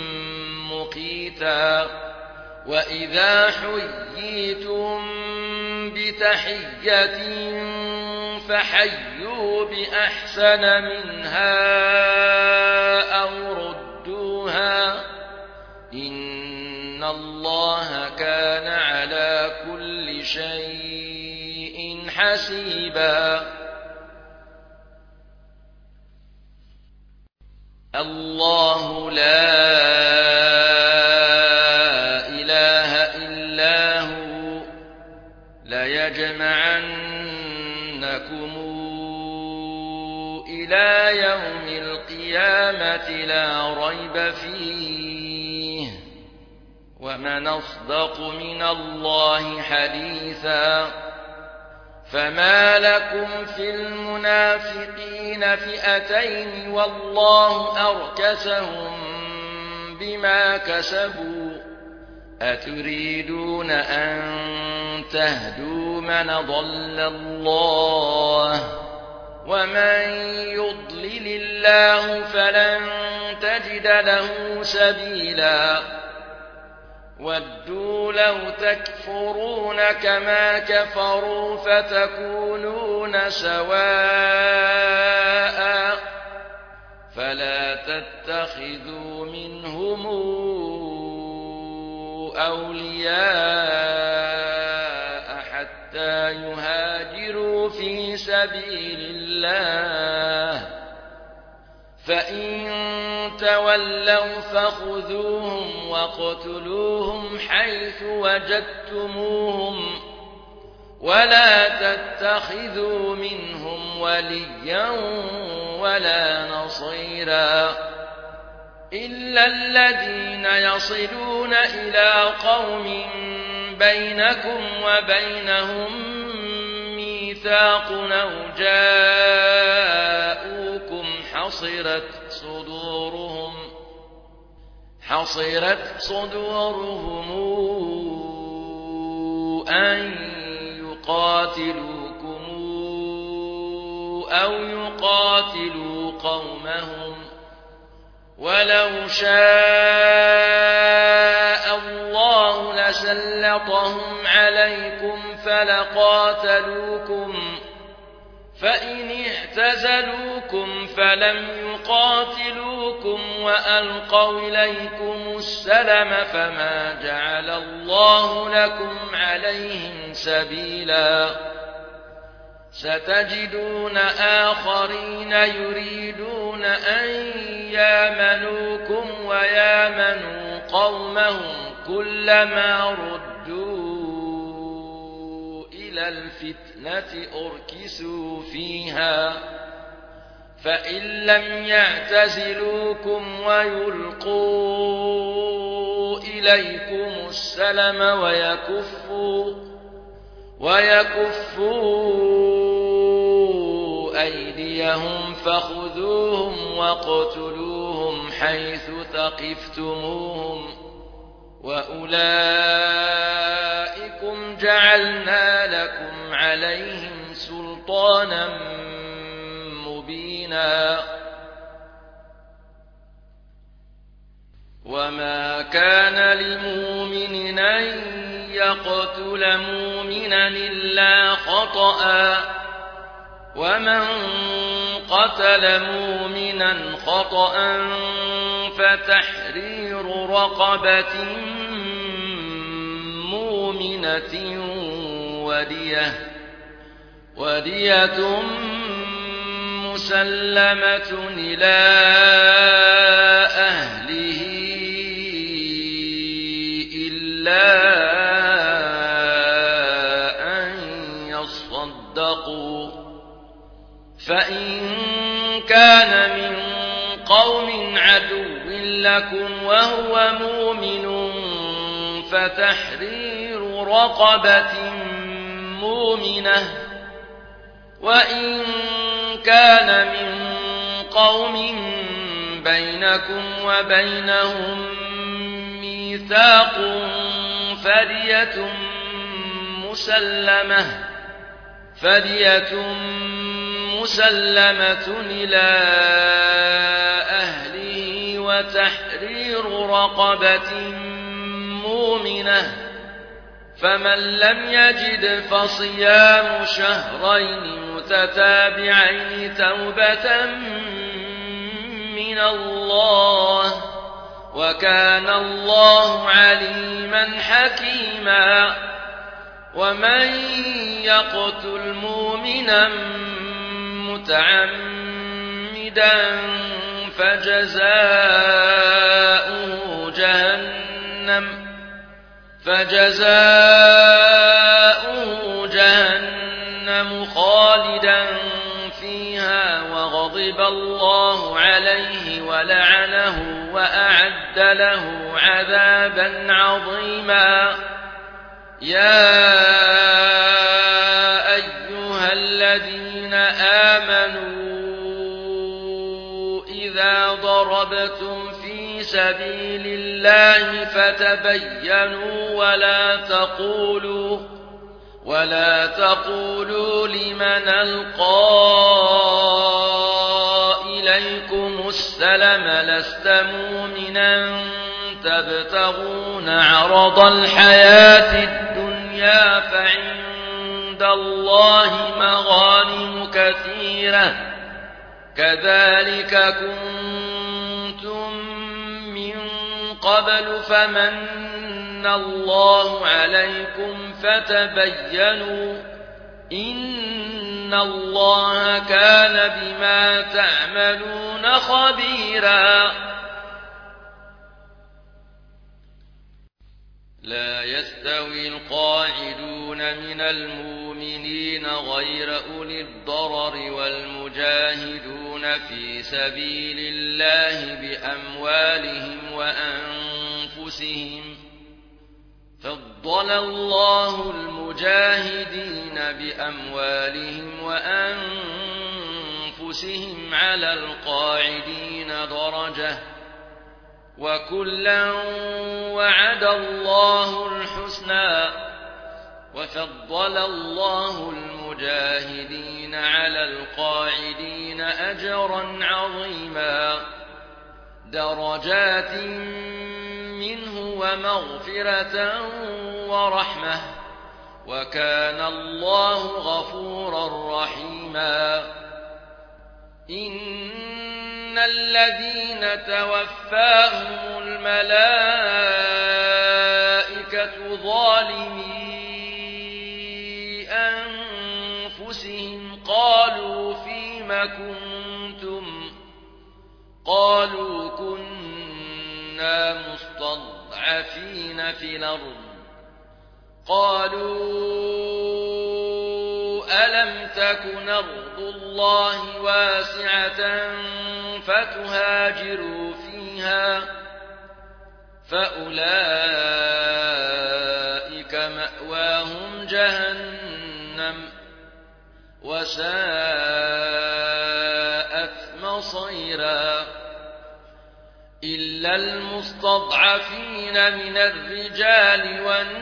مقيتا وإذا حييتم بتحية فحيوا بأحسن منها أو ردوها إن الله كان على كل شيء حسيبا الله لا إله إلا هو ليجمعنكم إلى يوم القيامة لا ريب فيه ومن أصدق من الله حديثا فما لكم في المنافقين فئتين والله أركسهم بما كسبوا أتريدون أن تهدوا من ضل الله ومن يضلل الله فلن تجد له سبيلا ودوا لو تكفرون كما كفروا فتكونون سواء فلا تتخذوا منهم أولياء حتى يهاجروا في سبيل الله فإن تولوا فخذوهم واقتلوهم حيث وجدتموهم ولا تتخذوا منهم وليا ولا نصيرا إلا الذين يصلون إلى قوم بينكم وبينهم ميثاق أو جاءوكم حصرت صدورهم أن يقاتلوكم أو يقاتلوا قومهم ولو شاء الله لسلطهم عليكم فلقاتلوكم فإن اعتزلوكم فلم يقاتلوكم وألقوا إليكم السلم فما جعل الله لكم عليهم سبيلا ستجدون آخرين يريدون أن يامنوكم ويامنوا قومهم كلما ردوا إلى الفتنة أركسوا فيها فإن لم يعتزلوكم ويلقوا إليكم السلم ويكفوا أيديهم فخذوهم واقتلوهم حيث ثقفتموهم وأولئكم جعلنا لكم عليهم سلطانا مبينا وما كان لمؤمن أن يقتل مؤمنا إلا خطأ ومن قتل مؤمنا خطأ فتحرير رقبة مؤمنة ودية مسلمة إلى أهله إلا أن يصدقوا فإن كان من قوم عدو لكم وهو مؤمن فتحرير رقبة مؤمنة وإن كان من قوم بينكم وبينهم ميثاق فدية مسلمة إلى أهله وتحرير رقبة مؤمنة فمن لم يجد فصيام شهرين متتابعين توبة من الله وكان الله عليما حكيما ومن يقتل مؤمنا متعمدا فجزاؤه جهنم خالدا فيها وغضب الله عليه ولعنه وأعد له عذابا عظيما يا أيها ضربتم في سبيل الله فتبينوا ولا تقولوا لمن ألقى إليكم السلم لست مؤمنا تبتغون عرض الحياة الدنيا فعند الله مغانم كثيرة كذلك كنتم من قبل فمن الله عليكم فتبينوا إن الله كان بما تعملون خبيرا لا يستوي القاعدون من المؤمنين غير أولي الضرر والمجاهدون في سبيل الله بأموالهم وأنفسهم فضل الله المجاهدين بأموالهم وأنفسهم على القاعدين درجة وكلا وعد الله الحسنى وفضل الله المجاهدين على القاعدين أجرا عظيما درجات منه ومغفرة ورحمة وكان الله غفورا رحيما إن الذين توفاهم الملائكة ظالمي أنفسهم قالوا فيم كنتم قالوا كنا مستضعفين في الأرض قالوا ألم تكن أرض الله واسعة فتهاجروا فيها فأولئك مأواهم جهنم وساءت مصيرا إلا المستضعفين من الرجال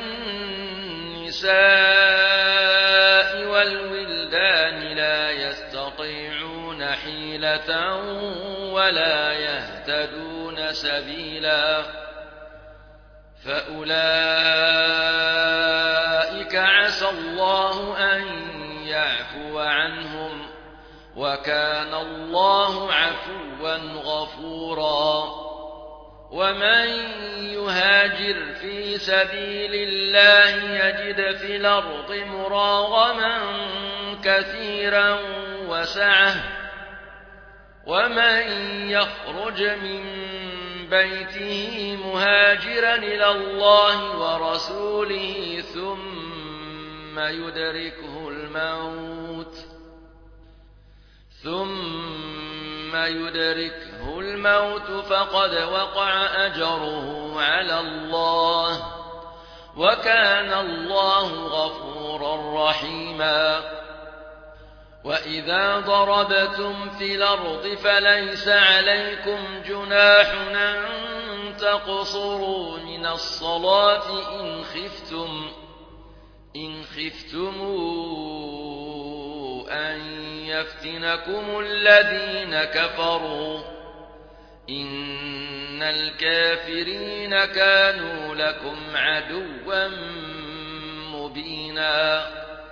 والنساء والولدان لا يستطيعون حيلة ولا يهتدون سبيلا فأولئك عسى الله أن يعفو عنهم وكان الله عفوا غفورا ومن يهاجر في سبيل الله يجد في الأرض مراغما كثيرا وسعة ومن يخرج من بيته مهاجرا إلى الله ورسوله ثم يدركه الموت فقد وقع أجره على الله وكان الله غفورا رحيما وإذا ضربتم في الأرض فليس عليكم جناح أن تقصروا من الصلاة إن خفتم أن يفتنكم الذين كفروا إن الكافرين كانوا لكم عدوا مبينا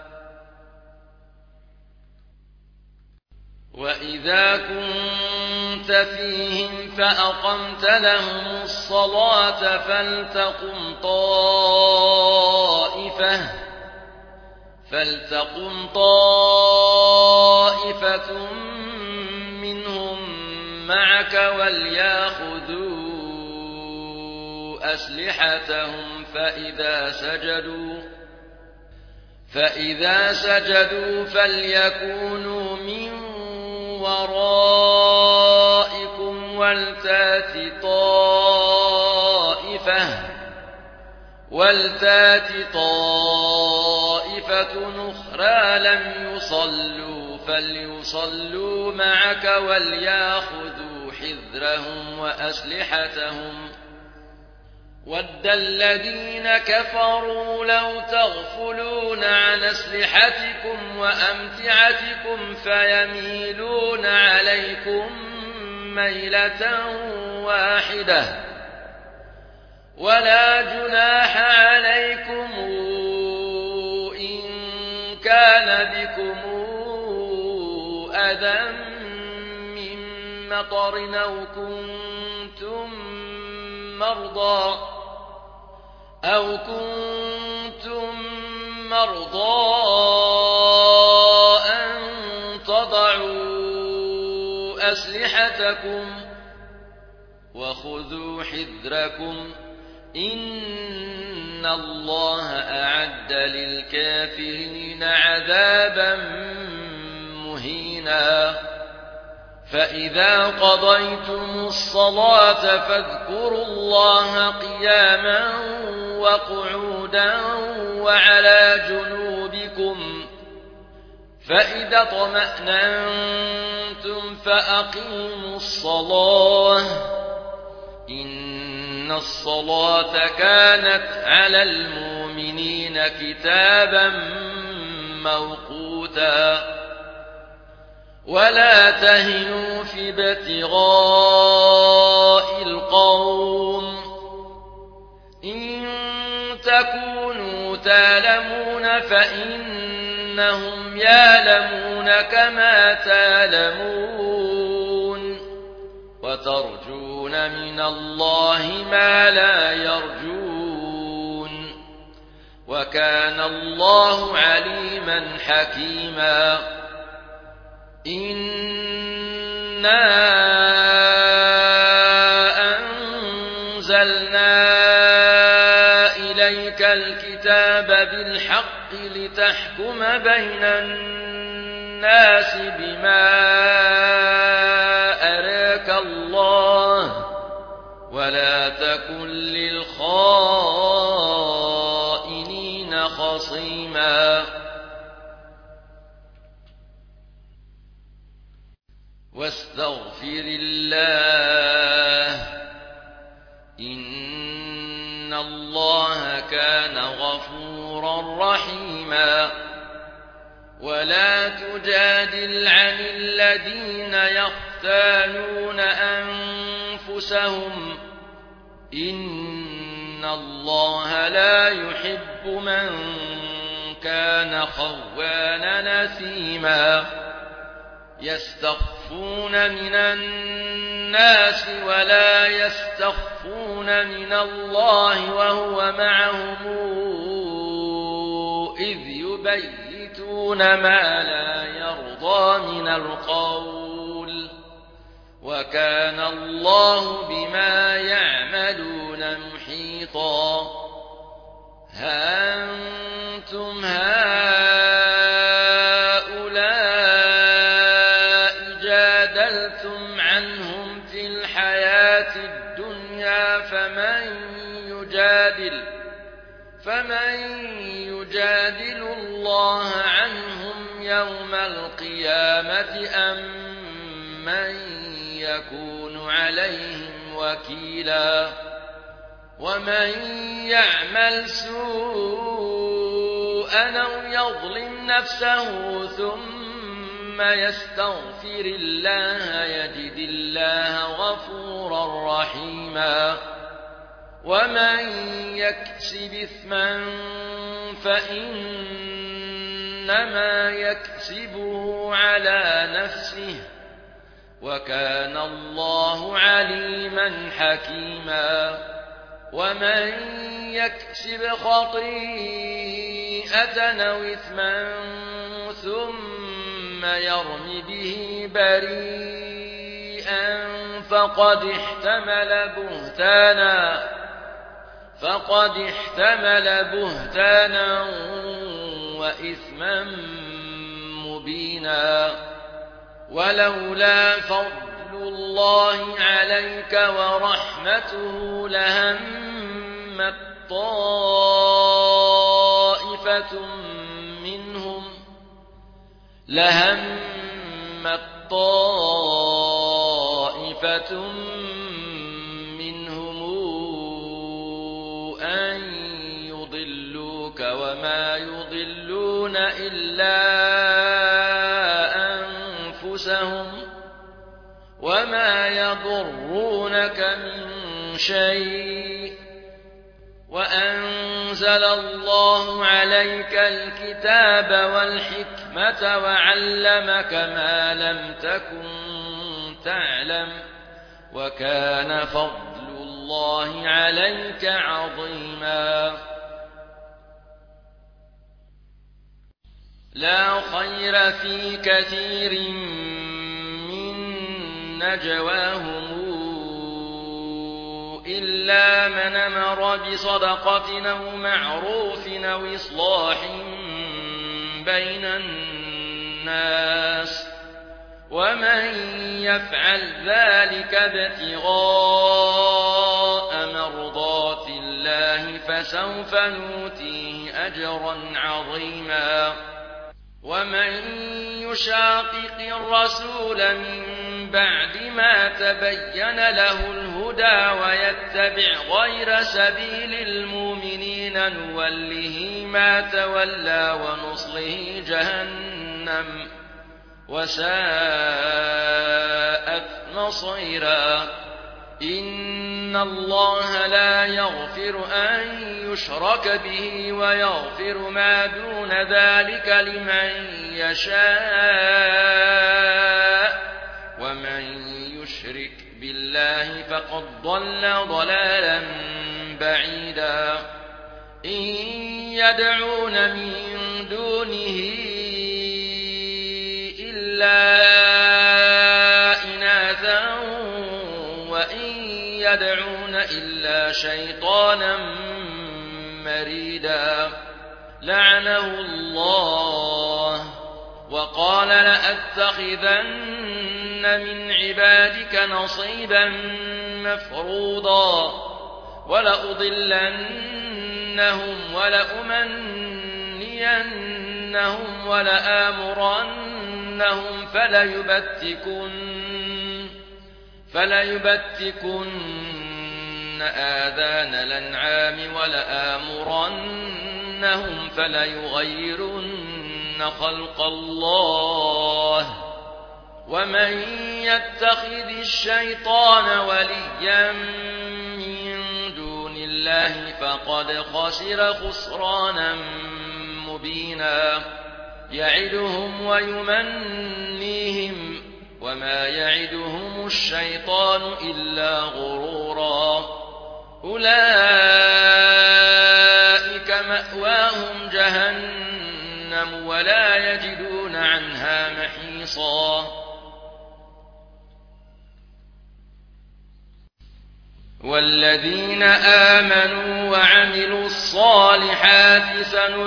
وإذا كنت فيهم فأقمت لهم الصلاة فلتقم طائفة منهم معك وليأخذوا أسلحتهم فإذا سجدوا فليكونوا من ورائكم ولتات طائفة أخرى لم يصلوا فليصلوا معك وليأخذوا حذرهم وأسلحتهم ود الذين كفروا لو تغفلون عن أسلحتكم وأمتعتكم فيميلون عليكم ميلة واحدة ولا جناح عليكم إن كان بكم أذى من مطر أو كنتم مرضى أن تضعوا أسلحتكم وخذوا حذركم إن الله أعد للكافرين عذابا مهينا فإذا قضيتم الصلاة فاذكروا الله قياما وقعودا وعلى جنوبكم فإذا اطمأننتم فأقيموا الصلاة إن الصلاة كانت على المؤمنين كتابا موقوتا ولا تهنوا في ابتغاء القوم إن تكونوا تألمون فإنهم يألمون كما تألمون وترجون من الله ما لا يرجون وكان الله عليما حكيما إنا أنزلنا إليك الكتاب بالحق لتحكم بين الناس بما أراك الله ولا تكن للخائنين خصيما واستغفر الله إن الله كان غفورا رحيما ولا تجادل عن الذين يختانون أنفسهم إن الله لا يحب من كان خوانا نثيما يستخفون من الناس ولا يستخفون من الله وهو معهم إذ يبيتون ما لا يرضى من القول وكان الله بما يعملون محيطا ها أنتم عنهم في الحياة الدنيا فمن يجادل الله عنهم يوم القيامة أم من يكون عليهم وكيلا ومن يعمل سوءا أو يظلم نفسه ثم يستغفر الله يجد الله غفورا رحيما ومن يكسب إثما فإنما يكسبه على نفسه وكان الله عليما حكيما ومن يكسب خطيئة أو إثما ثم يرم به بريئا فقد احتمل بهتانا وإثما مبينا ولولا فضل الله عليك ورحمته لهمت طائفة طَائِفَةٌ مِّنْهُمْ أَن يُضِلُّوكَ وَمَا يُضِلُّونَ إِلَّا أَنفُسَهُمْ وَمَا يَضُرُّونَكَ مِن شَيْءٍ وَأَنزَلَ اللَّهُ عَلَيْكَ الْكِتَابَ وَالْحِكْمَةَ وَعَلَّمَكَ مَا لَمْ تَكُن تَعْلَمُ وَكَانَ فَضْلُ اللَّهِ عَلَيْكَ عَظِيمًا لا خير في كثير من نجواهم إلا من أمر بصدقة أو معروف أو إصلاح بين الناس ومن يفعل ذلك ابتغاء مرضات الله فسوف نؤتيه أجرا عظيما ومن يشاقق الرسول من بعد ما تبين له الهدى ويتبع غير سبيل المؤمنين نوله ما تولى ونصله جهنم وساءت مصيرا إن الله لا يغفر أن يشرك به ويغفر ما دون ذلك لمن يشاء ومن يشرك بالله فقد ضل ضلالا بعيدا إن يدعون من دونه إلا إناثا وإن يدعون إلا شيطانا مريدا لعنه الله وقال لأتخذن من عبادك نصيبا مفروضا ولأضلنهم ولأمنينهم ولآمرنهم فليبتكن آذان الأنعام ولآمرنهم فليغيرن خلق الله ومن يتخذ الشيطان وليا من دون الله فقد خسر خسرانا مبينا يعدهم ويمنيهم وما يعدهم الشيطان إلا غرورا أولئك مأواهم جهنم ولا يجدون عنها محيصا والذين آمنوا وعملوا الصالحات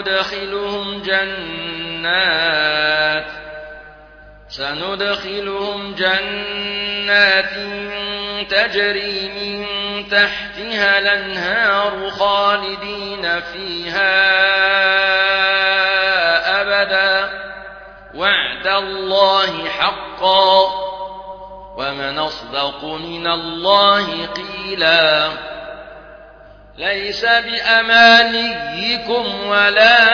سندخلهم جنات تجري من تحتها الأنهار خالدين فيها أبدا وعد الله حقا ومن أصدق من الله قيلا ليس بأمانيكم ولا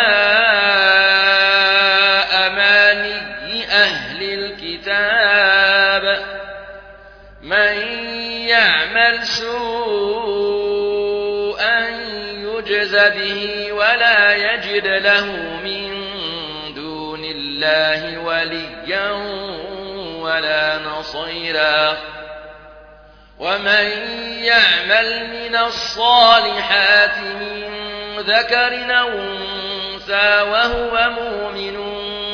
أماني أهل الكتاب من يعمل سوءا يجز به ولا يجد له من دون الله وليا ولا نصيرا ومن يعمل من الصالحات من ذكر أو أنثى وهو مؤمن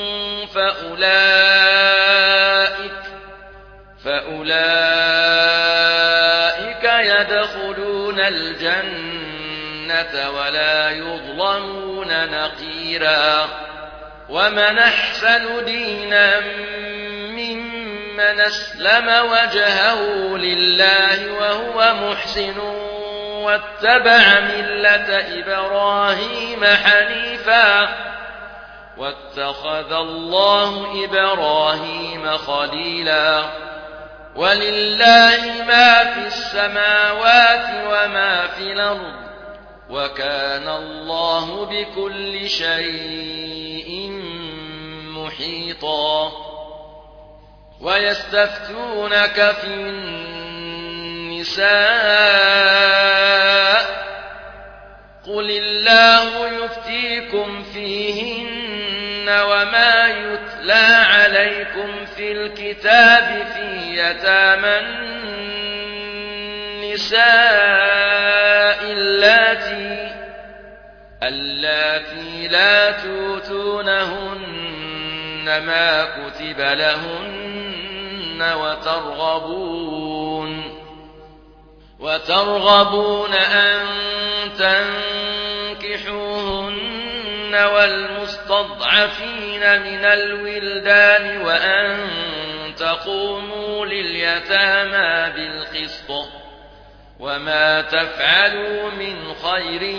فأولئك يدخلون الجنة ولا يظلمون نقيرا ومن أحسن دينا ممن أسلم وجهه لله وهو محسن واتبع ملة إبراهيم حنيفا واتخذ الله إبراهيم خليلا ولله ما في السماوات وما في الأرض وكان الله بكل شيء محيطا ويستفتونك في النساء قل الله يفتيكم فيهن وما يتلى عليكم في الكتاب في يتامى النساء اللاتي لا توتونهن ما كتب لهن وترغبون أن تنكحوهن والمستضعفين من الولدان وأن تقوموا لليتامى بالقسط وما تفعلوا من خير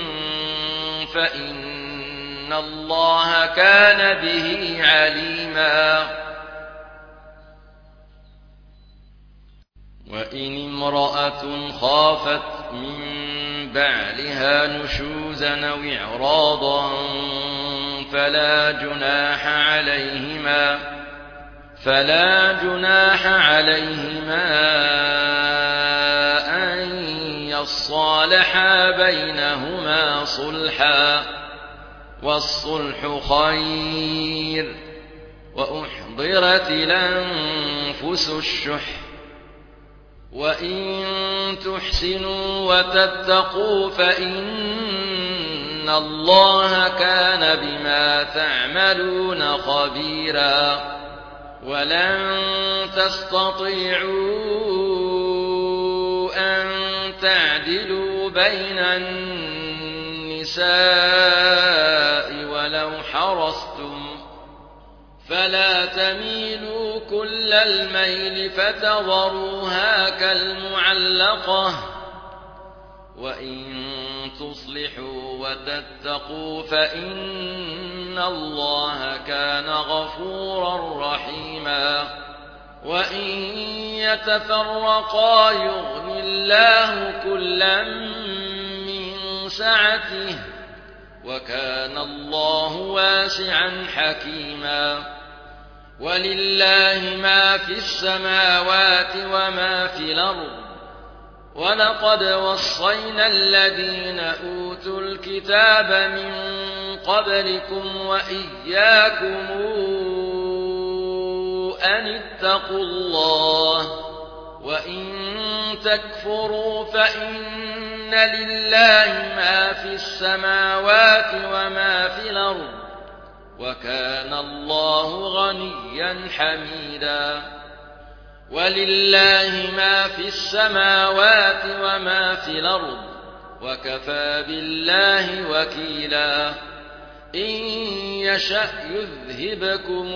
فإن الله كان به عليما وإن امرأة خافت من بعلها نشوزا أو إعراضا فلا جناح عليهما أن يصالحا بينهما صلحا والصلح خير وأحضرت الأنفس الشح وإن تحسنوا وتتقوا فإن الله كان بما تعملون خبيرا ولن تستطيعوا أن تعدلوا بين النساء ولو حرصتم فلا تميلوا كل الميل فتذروها كالمعلقة وإن تصلحوا وتتقوا فإن الله كان غفورا رحيما وإن يتفرقا يغني الله كلا من سعته وكان الله واسعا حكيما ولله ما في السماوات وما في الأرض ولقد وصينا الذين أوتوا الكتاب من قبلكم وإياكم أن اتقوا الله وإن تكفروا فإن لله ما في السماوات وما في الأرض وكان الله غنيا حميدا ولله ما في السماوات وما في الأرض وكفى بالله وكيلا إن يشأ يذهبكم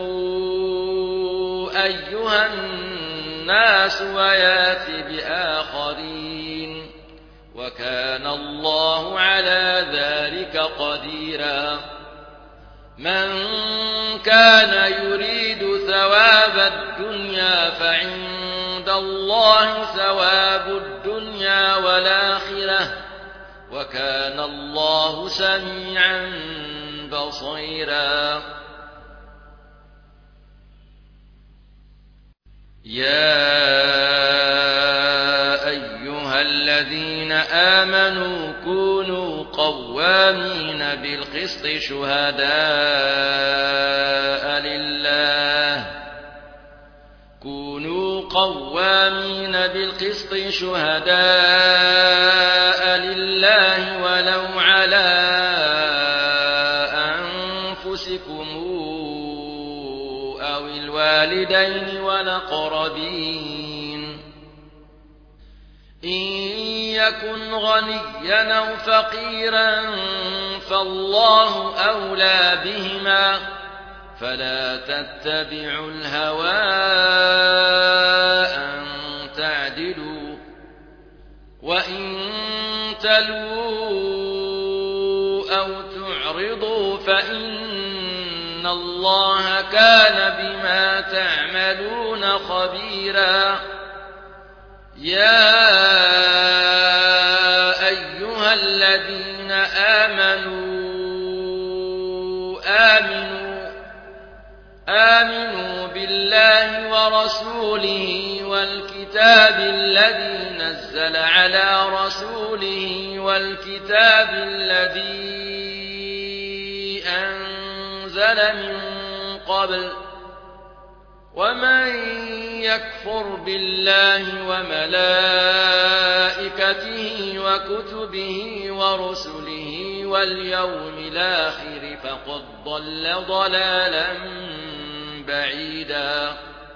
أيها الناس ويات بآخرين وكان الله على ذلك قديرا من كان يريد ثواب الدنيا فعند الله ثواب الدنيا والآخرة وكان الله سميعا بصيرا يا أيها الذين آمنوا كونوا قوامين بالقسط شهداء لله ولو على أنفسكم أو الوالدين والأقربين إن يكن غنيا أو فقيرا فالله أولى بهما فلا تتبعوا الهوى أن تعدلوا وإن تلووا أو تعرضوا فإن الله الله كان بما تعملون خبيرا يا أيها الذين آمنوا بالله ورسوله والكتاب الذي نزل على رسوله والكتاب الذي أنزل من قبل ومن يكفر بالله وملائكته وكتبه ورسله واليوم الآخر فقد ضل ضلالا بعيدا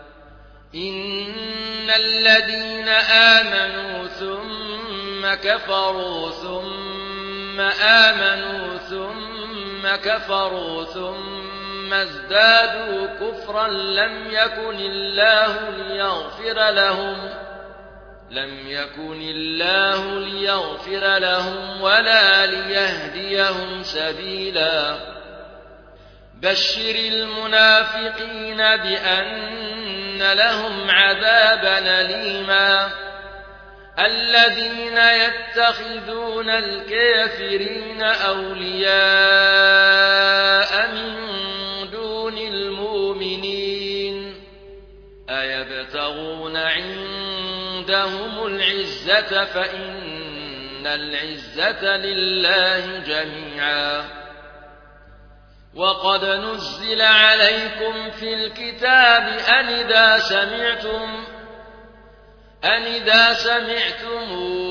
إن الذين آمنوا ثم كفروا ثم آمنوا ثم كفروا ثم ازدادوا كفرا لم يكن الله ليغفر لهم ولا ليهديهم سبيلا بشر المنافقين بأن لهم عذابا أليما الذين يتخذون الكافرين أولياء من دون المؤمنين أيبتغون عندهم العزة فإن العزة لله جميعا وقد نزل عليكم في الكتاب أن إذا سمعتم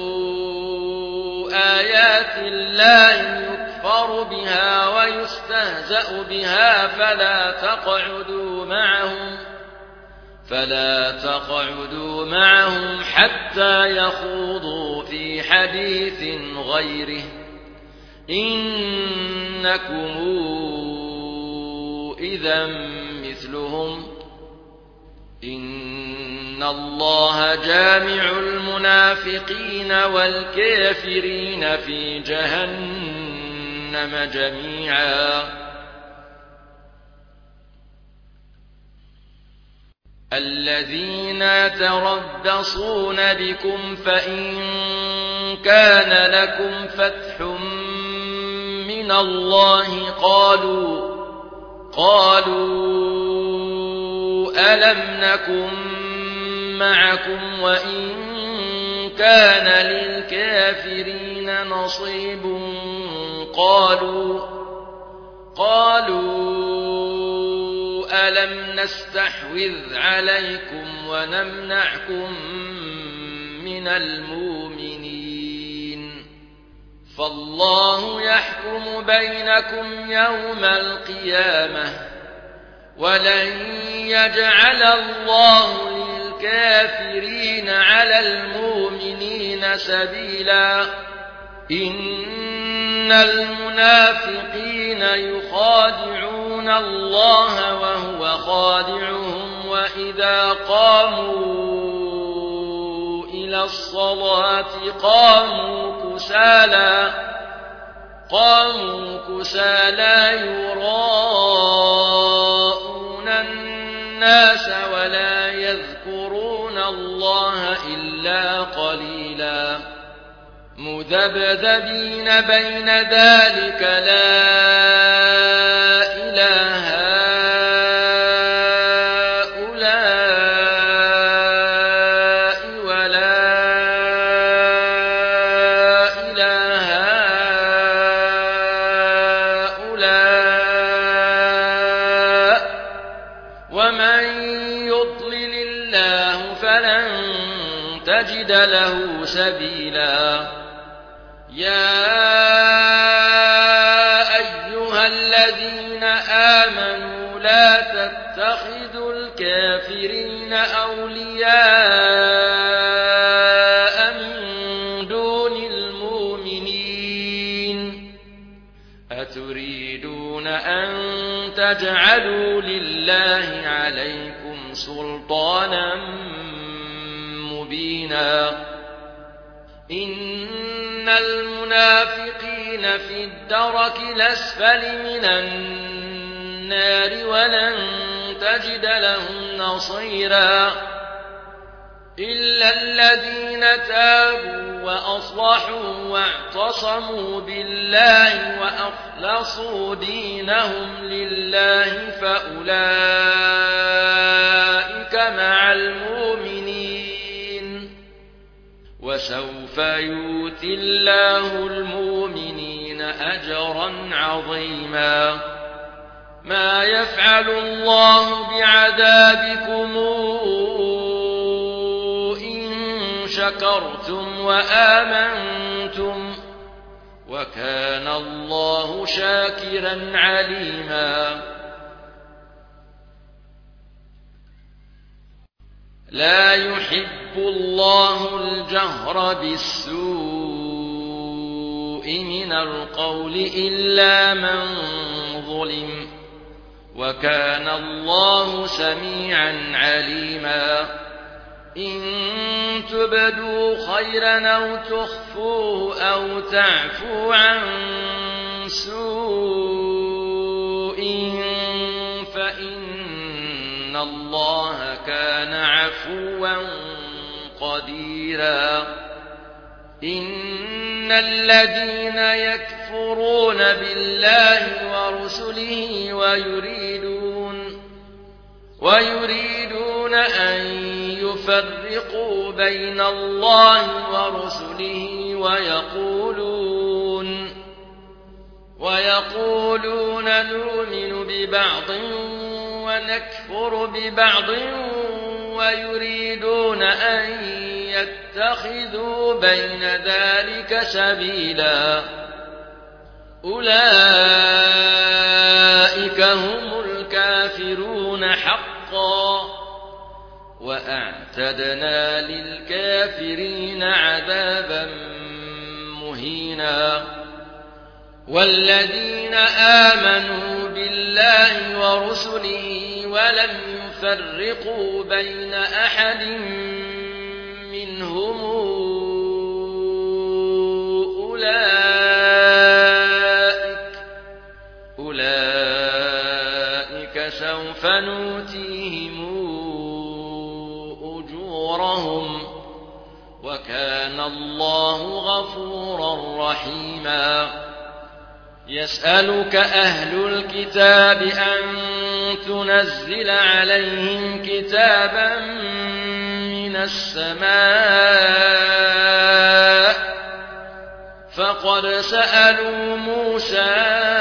آيات الله يكفر بها ويستهزأ بها فلا تقعدوا معهم حتى يخوضوا في حديث غيره إنكم إذا مثلهم إن الله جامع المنافقين والكافرين في جهنم جميعا الذين يتربصون بكم فإن كان لكم فتح من الله قالوا ألم نكن معكم وإن كان للكافرين نصيب قالوا ألم نستحوذ عليكم ونمنعكم من المؤمنين فالله يحكم بينكم يوم القيامة ولن يجعل الله للكافرين على المؤمنين سبيلا إن المنافقين يخادعون الله وهو خادعهم وإذا قاموا إلى الصلاة قاموا كسالى يراءون الناس ولا يذكرون الله إلا قليلا مذبذبين بين ذلك لا إله هؤلاء ولا إله هؤلاء ومن يضلل الله فلن تجد له سبيلا يا أيها الذين آمنوا لا تتخذوا الكافرين أولياء من دون المؤمنين أتريدون أن تجعلوا لله عليكم سلطانا مبينا إن المنافقين في الدرك الأسفل من النار النار ولن تجد لهم نصيرا إلا الذين تابوا وأصلحوا واعتصموا بالله وأخلصوا دينهم لله فأولئك مع المؤمنين وسوف يؤتي الله المؤمنين أجرا عظيما ما يفعل الله بعذابكم شكرتم وآمنتم وكان الله شاكرا عليما لا يحب الله الجهر بالسوء من القول إلا من ظلم وكان الله سميعا عليما إن تبدوا خيرا أو تخفوه أو تعفوا عن سوء فإن الله كان عفوا قديرا إن الذين يكفرون بالله ورسله ويريدون أن يفرقوا بين الله ورسله ويقولون نؤمن ببعض ونكفر ببعض ويريدون أن يتخذوا بين ذلك سبيلا أولئك هم الكافرون حقا وأعتدنا للكافرين عذابا مهينا والذين آمنوا بالله ورسله ولم يفرقوا بين أحد منهم أولئك سوف نؤتيهم أجورهم وكان الله غفورا رحيما يسألك أهل الكتاب أن تنزل عليهم كتابا من السماء فقد سألوا موسى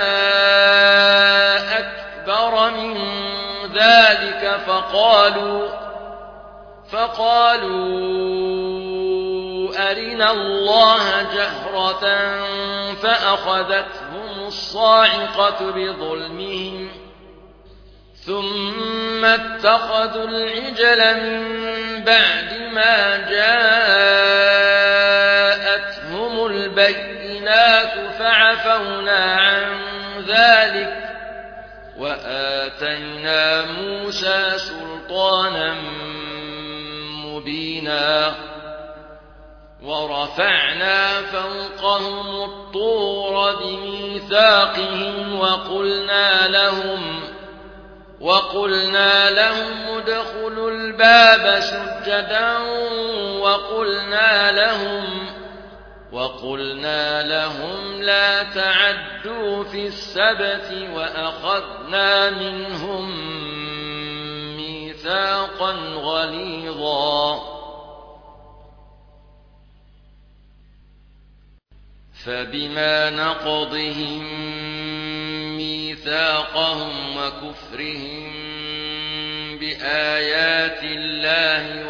أكبر من ذلك فقالوا أرنا الله جهرة فأخذتهم الصاعقة بظلمهم ثم اتخذوا العجل من بعد ما جاءتهم البينات فعفونا عن ذلك وآتينا موسى سلطانا مبينا ورفعنا فوقهم الطور بميثاقهم وقلنا لهم ادخلوا الباب سجدا وقلنا لهم لا تعدوا في السبت وأخذنا منهم ميثاقا غليظا فبما نقضهم ميثاقهم وكفرهم بآيات الله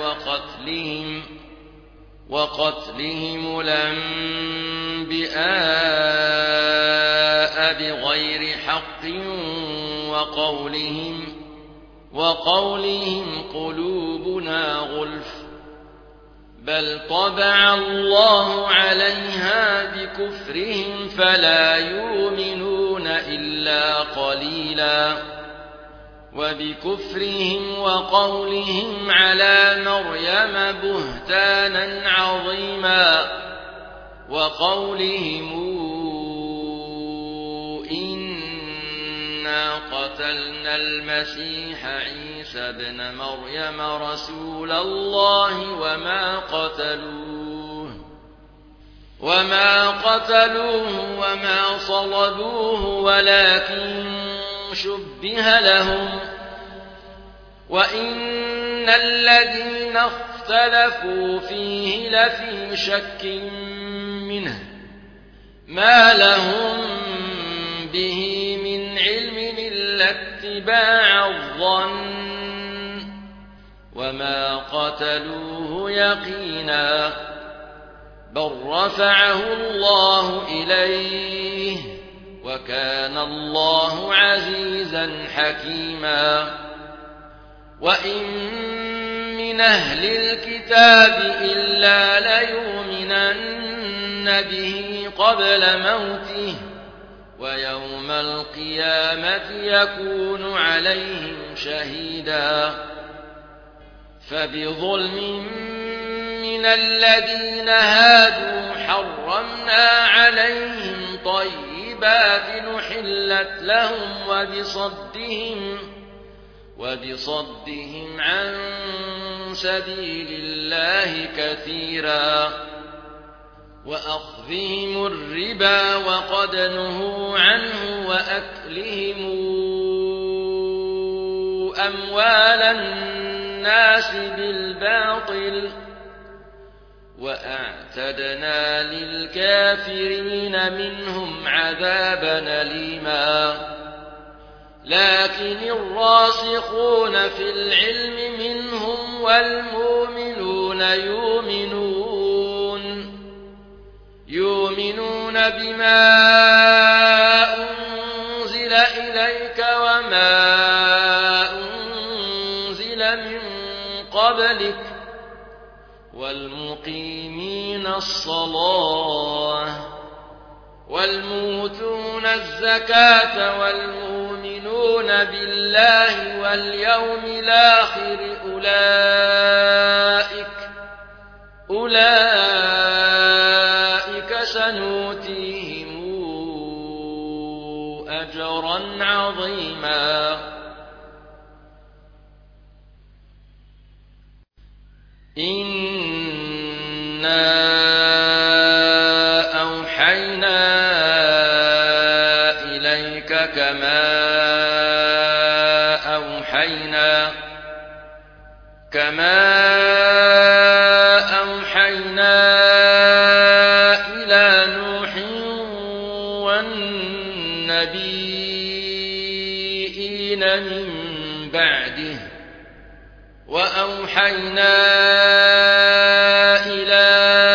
وقتلهم الأنبياء بغير حق وقولهم قلوبنا غلف بل طبع الله عليها بكفرهم فلا يؤمنون إلا قليلا وبكفرهم وقولهم على مريم بهتانا عظيما وقولهم إنا قتلنا أرسلنا المسيح عيسى ابن مريم رسول الله وما قتلوه وما صلبوه ولكن شبه لهم وإن الذين اختلفوا فيه لفي شك منه ما لهم به من علم إلا اتباع الظن وما قتلوه يقينا بل رفعه الله إليه وكان الله عزيزا حكيما وإن من أهل الكتاب إلا ليؤمنن به قبل موته ويوم القيامة يكون عليهم شهيدا فبظلم من الذين هادوا حرمنا عليهم طيبات نحلت لهم وبصدهم عن سبيل الله كثيرا وأخذهم الربا وقد نهوا عنه وأكلهم أموال الناس بالباطل وأعتدنا للكافرين منهم عذابا أليما لكن الراسخون في العلم منهم والمؤمنون يؤمنون بما أنزل إليك وما أنزل من قبلك والمقيمين الصلاة والمؤتون الزكاة والمؤمنون بالله واليوم الآخر أولئك سنؤتيهم أجرا عظيما إنا أوحينا إليك كما أوحينا إلى نوح والنبيين من بعده وأوحينا إلى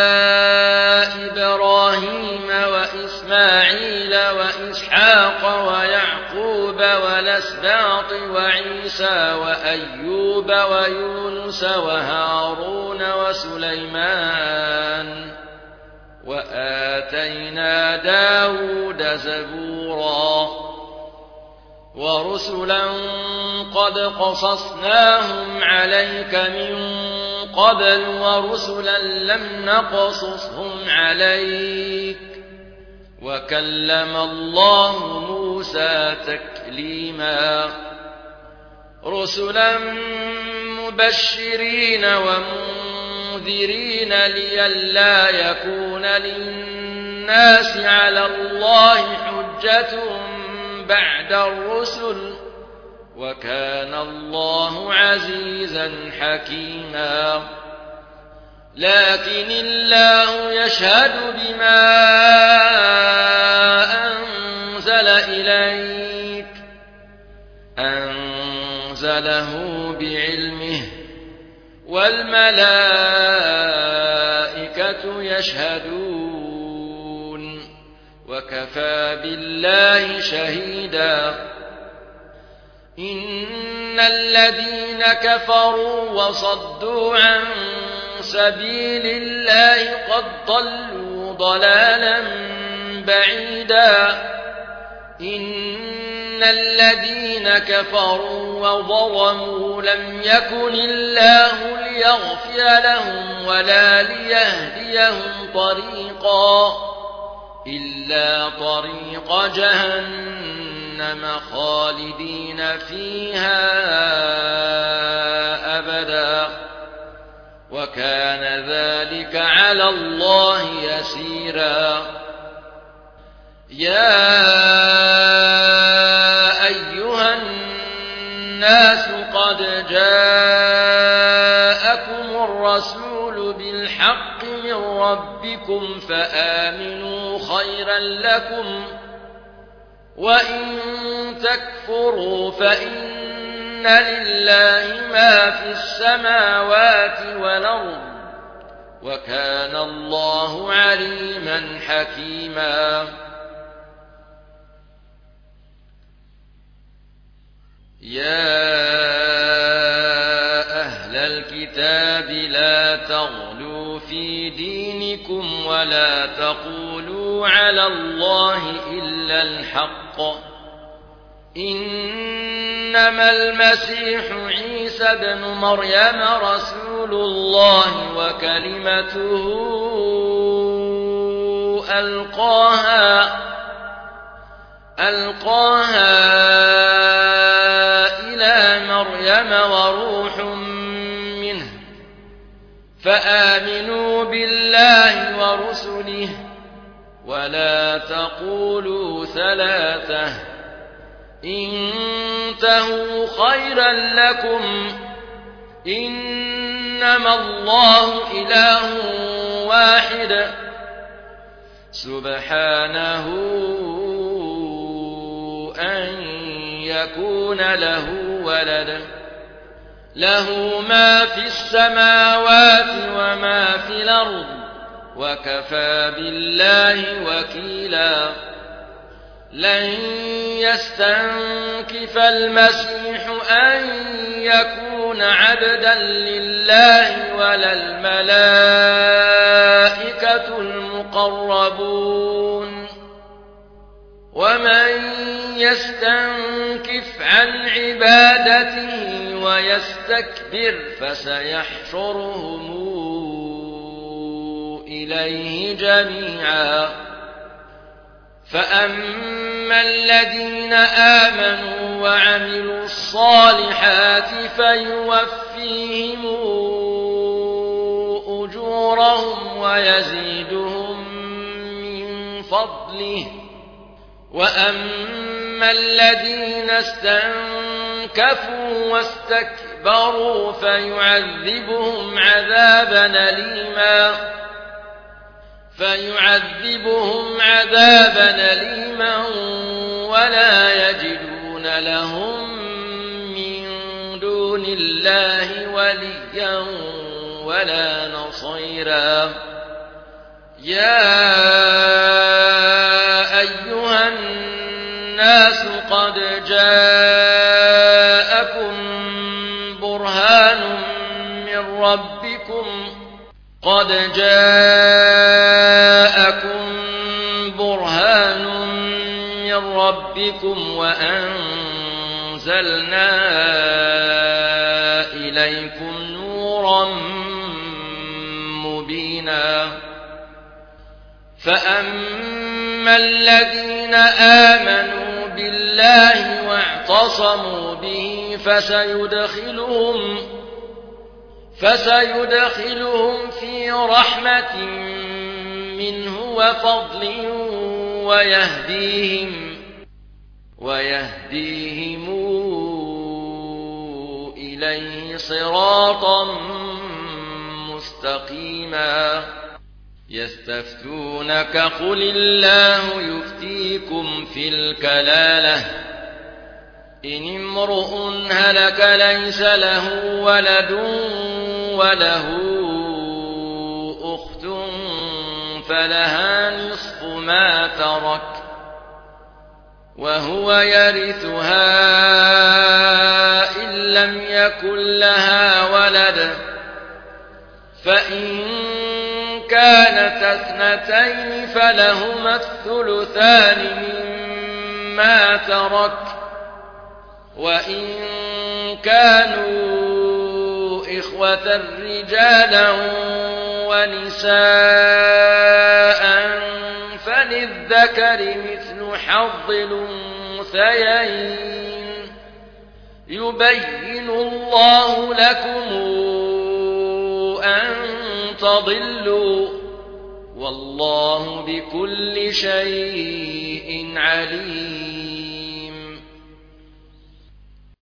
إبراهيم وإسماعيل وإسحاق ويعقوب والأسباط وعيسى وأيوب ويونس وهارون وسليمان وآتينا داود زبورا ورسلا قد قصصناهم عليك من قبل ورسلا لم نقصصهم عليك وكلم الله موسى تكليما رسلا مبشرين ومنذرين لئلا يكون للناس على الله حجة بعد الرسل وكان الله عزيزا حكيما لكن الله يشهد بما أنزل إليك أنزله بعلمه والملائكة يشهدون وكفى بالله شهيدا إن الذين كفروا وصدوا عن سبيل الله قد ضلوا ضلالا بعيدا إن الذين كفروا وظلموا لم يكن الله ليغفر لهم ولا ليهديهم طريقا إلا طريق جهنم جهنم خالدين فيها أبدا وكان ذلك على الله يسيرا يا أيها الناس قد جاءكم الرسول بالحق من ربكم فآمنوا خيرا لكم وإن تكفروا فإن لله ما في السماوات والأرض وكان الله عليما حكيما يا أهل الكتاب لا تغلوا في دينكم ولا تقولوا على الله إلا الحق إنما المسيح عيسى بن مريم رسول الله وكلمته ألقاها إلى مريم وروح منه فآمنوا بالله ورسله ولا تقولوا ثلاثة انتهوا خيرا لكم إنما الله إله واحد سبحانه أن يكون له ولد له ما في السماوات وما في الأرض وكفى بالله وكيلا لن يستنكف المسيح أن يكون عبدا لله ولا الملائكة المقربون ومن يستنكف عن عبادته ويستكبر فسيحشرهم إليه جميعا فأما الذين آمنوا وعملوا الصالحات فيوفيهم أجورهم ويزيدهم من فضله وأما الذين استنكفوا واستكبروا فيعذبهم عذابا أليما ولا يجدون لهم من دون الله وليا ولا نصيرا يا أيها الناس قد جاءكم برهان من ربكم وأنزلنا إليكم نورا مبينا فأما الذين آمنوا بالله واعتصموا به فسيدخلهم في رحمة منه وفضل ويهديهم إليه صراطا مستقيما يستفتونك قل الله يفتيكم في الكلالة إن امرؤ هلك ليس له ولد وله أخت فلها نصف ما ترك وهو يرثها إن لم يكن لها ولد فإن كانت اثنتين فلهما الثلثان مما ترك وإن كانوا إخوة رجالا ونساء فللذكر مثل حظ الأنثيين يبين الله لكم أن تضلوا والله بكل شيء عليم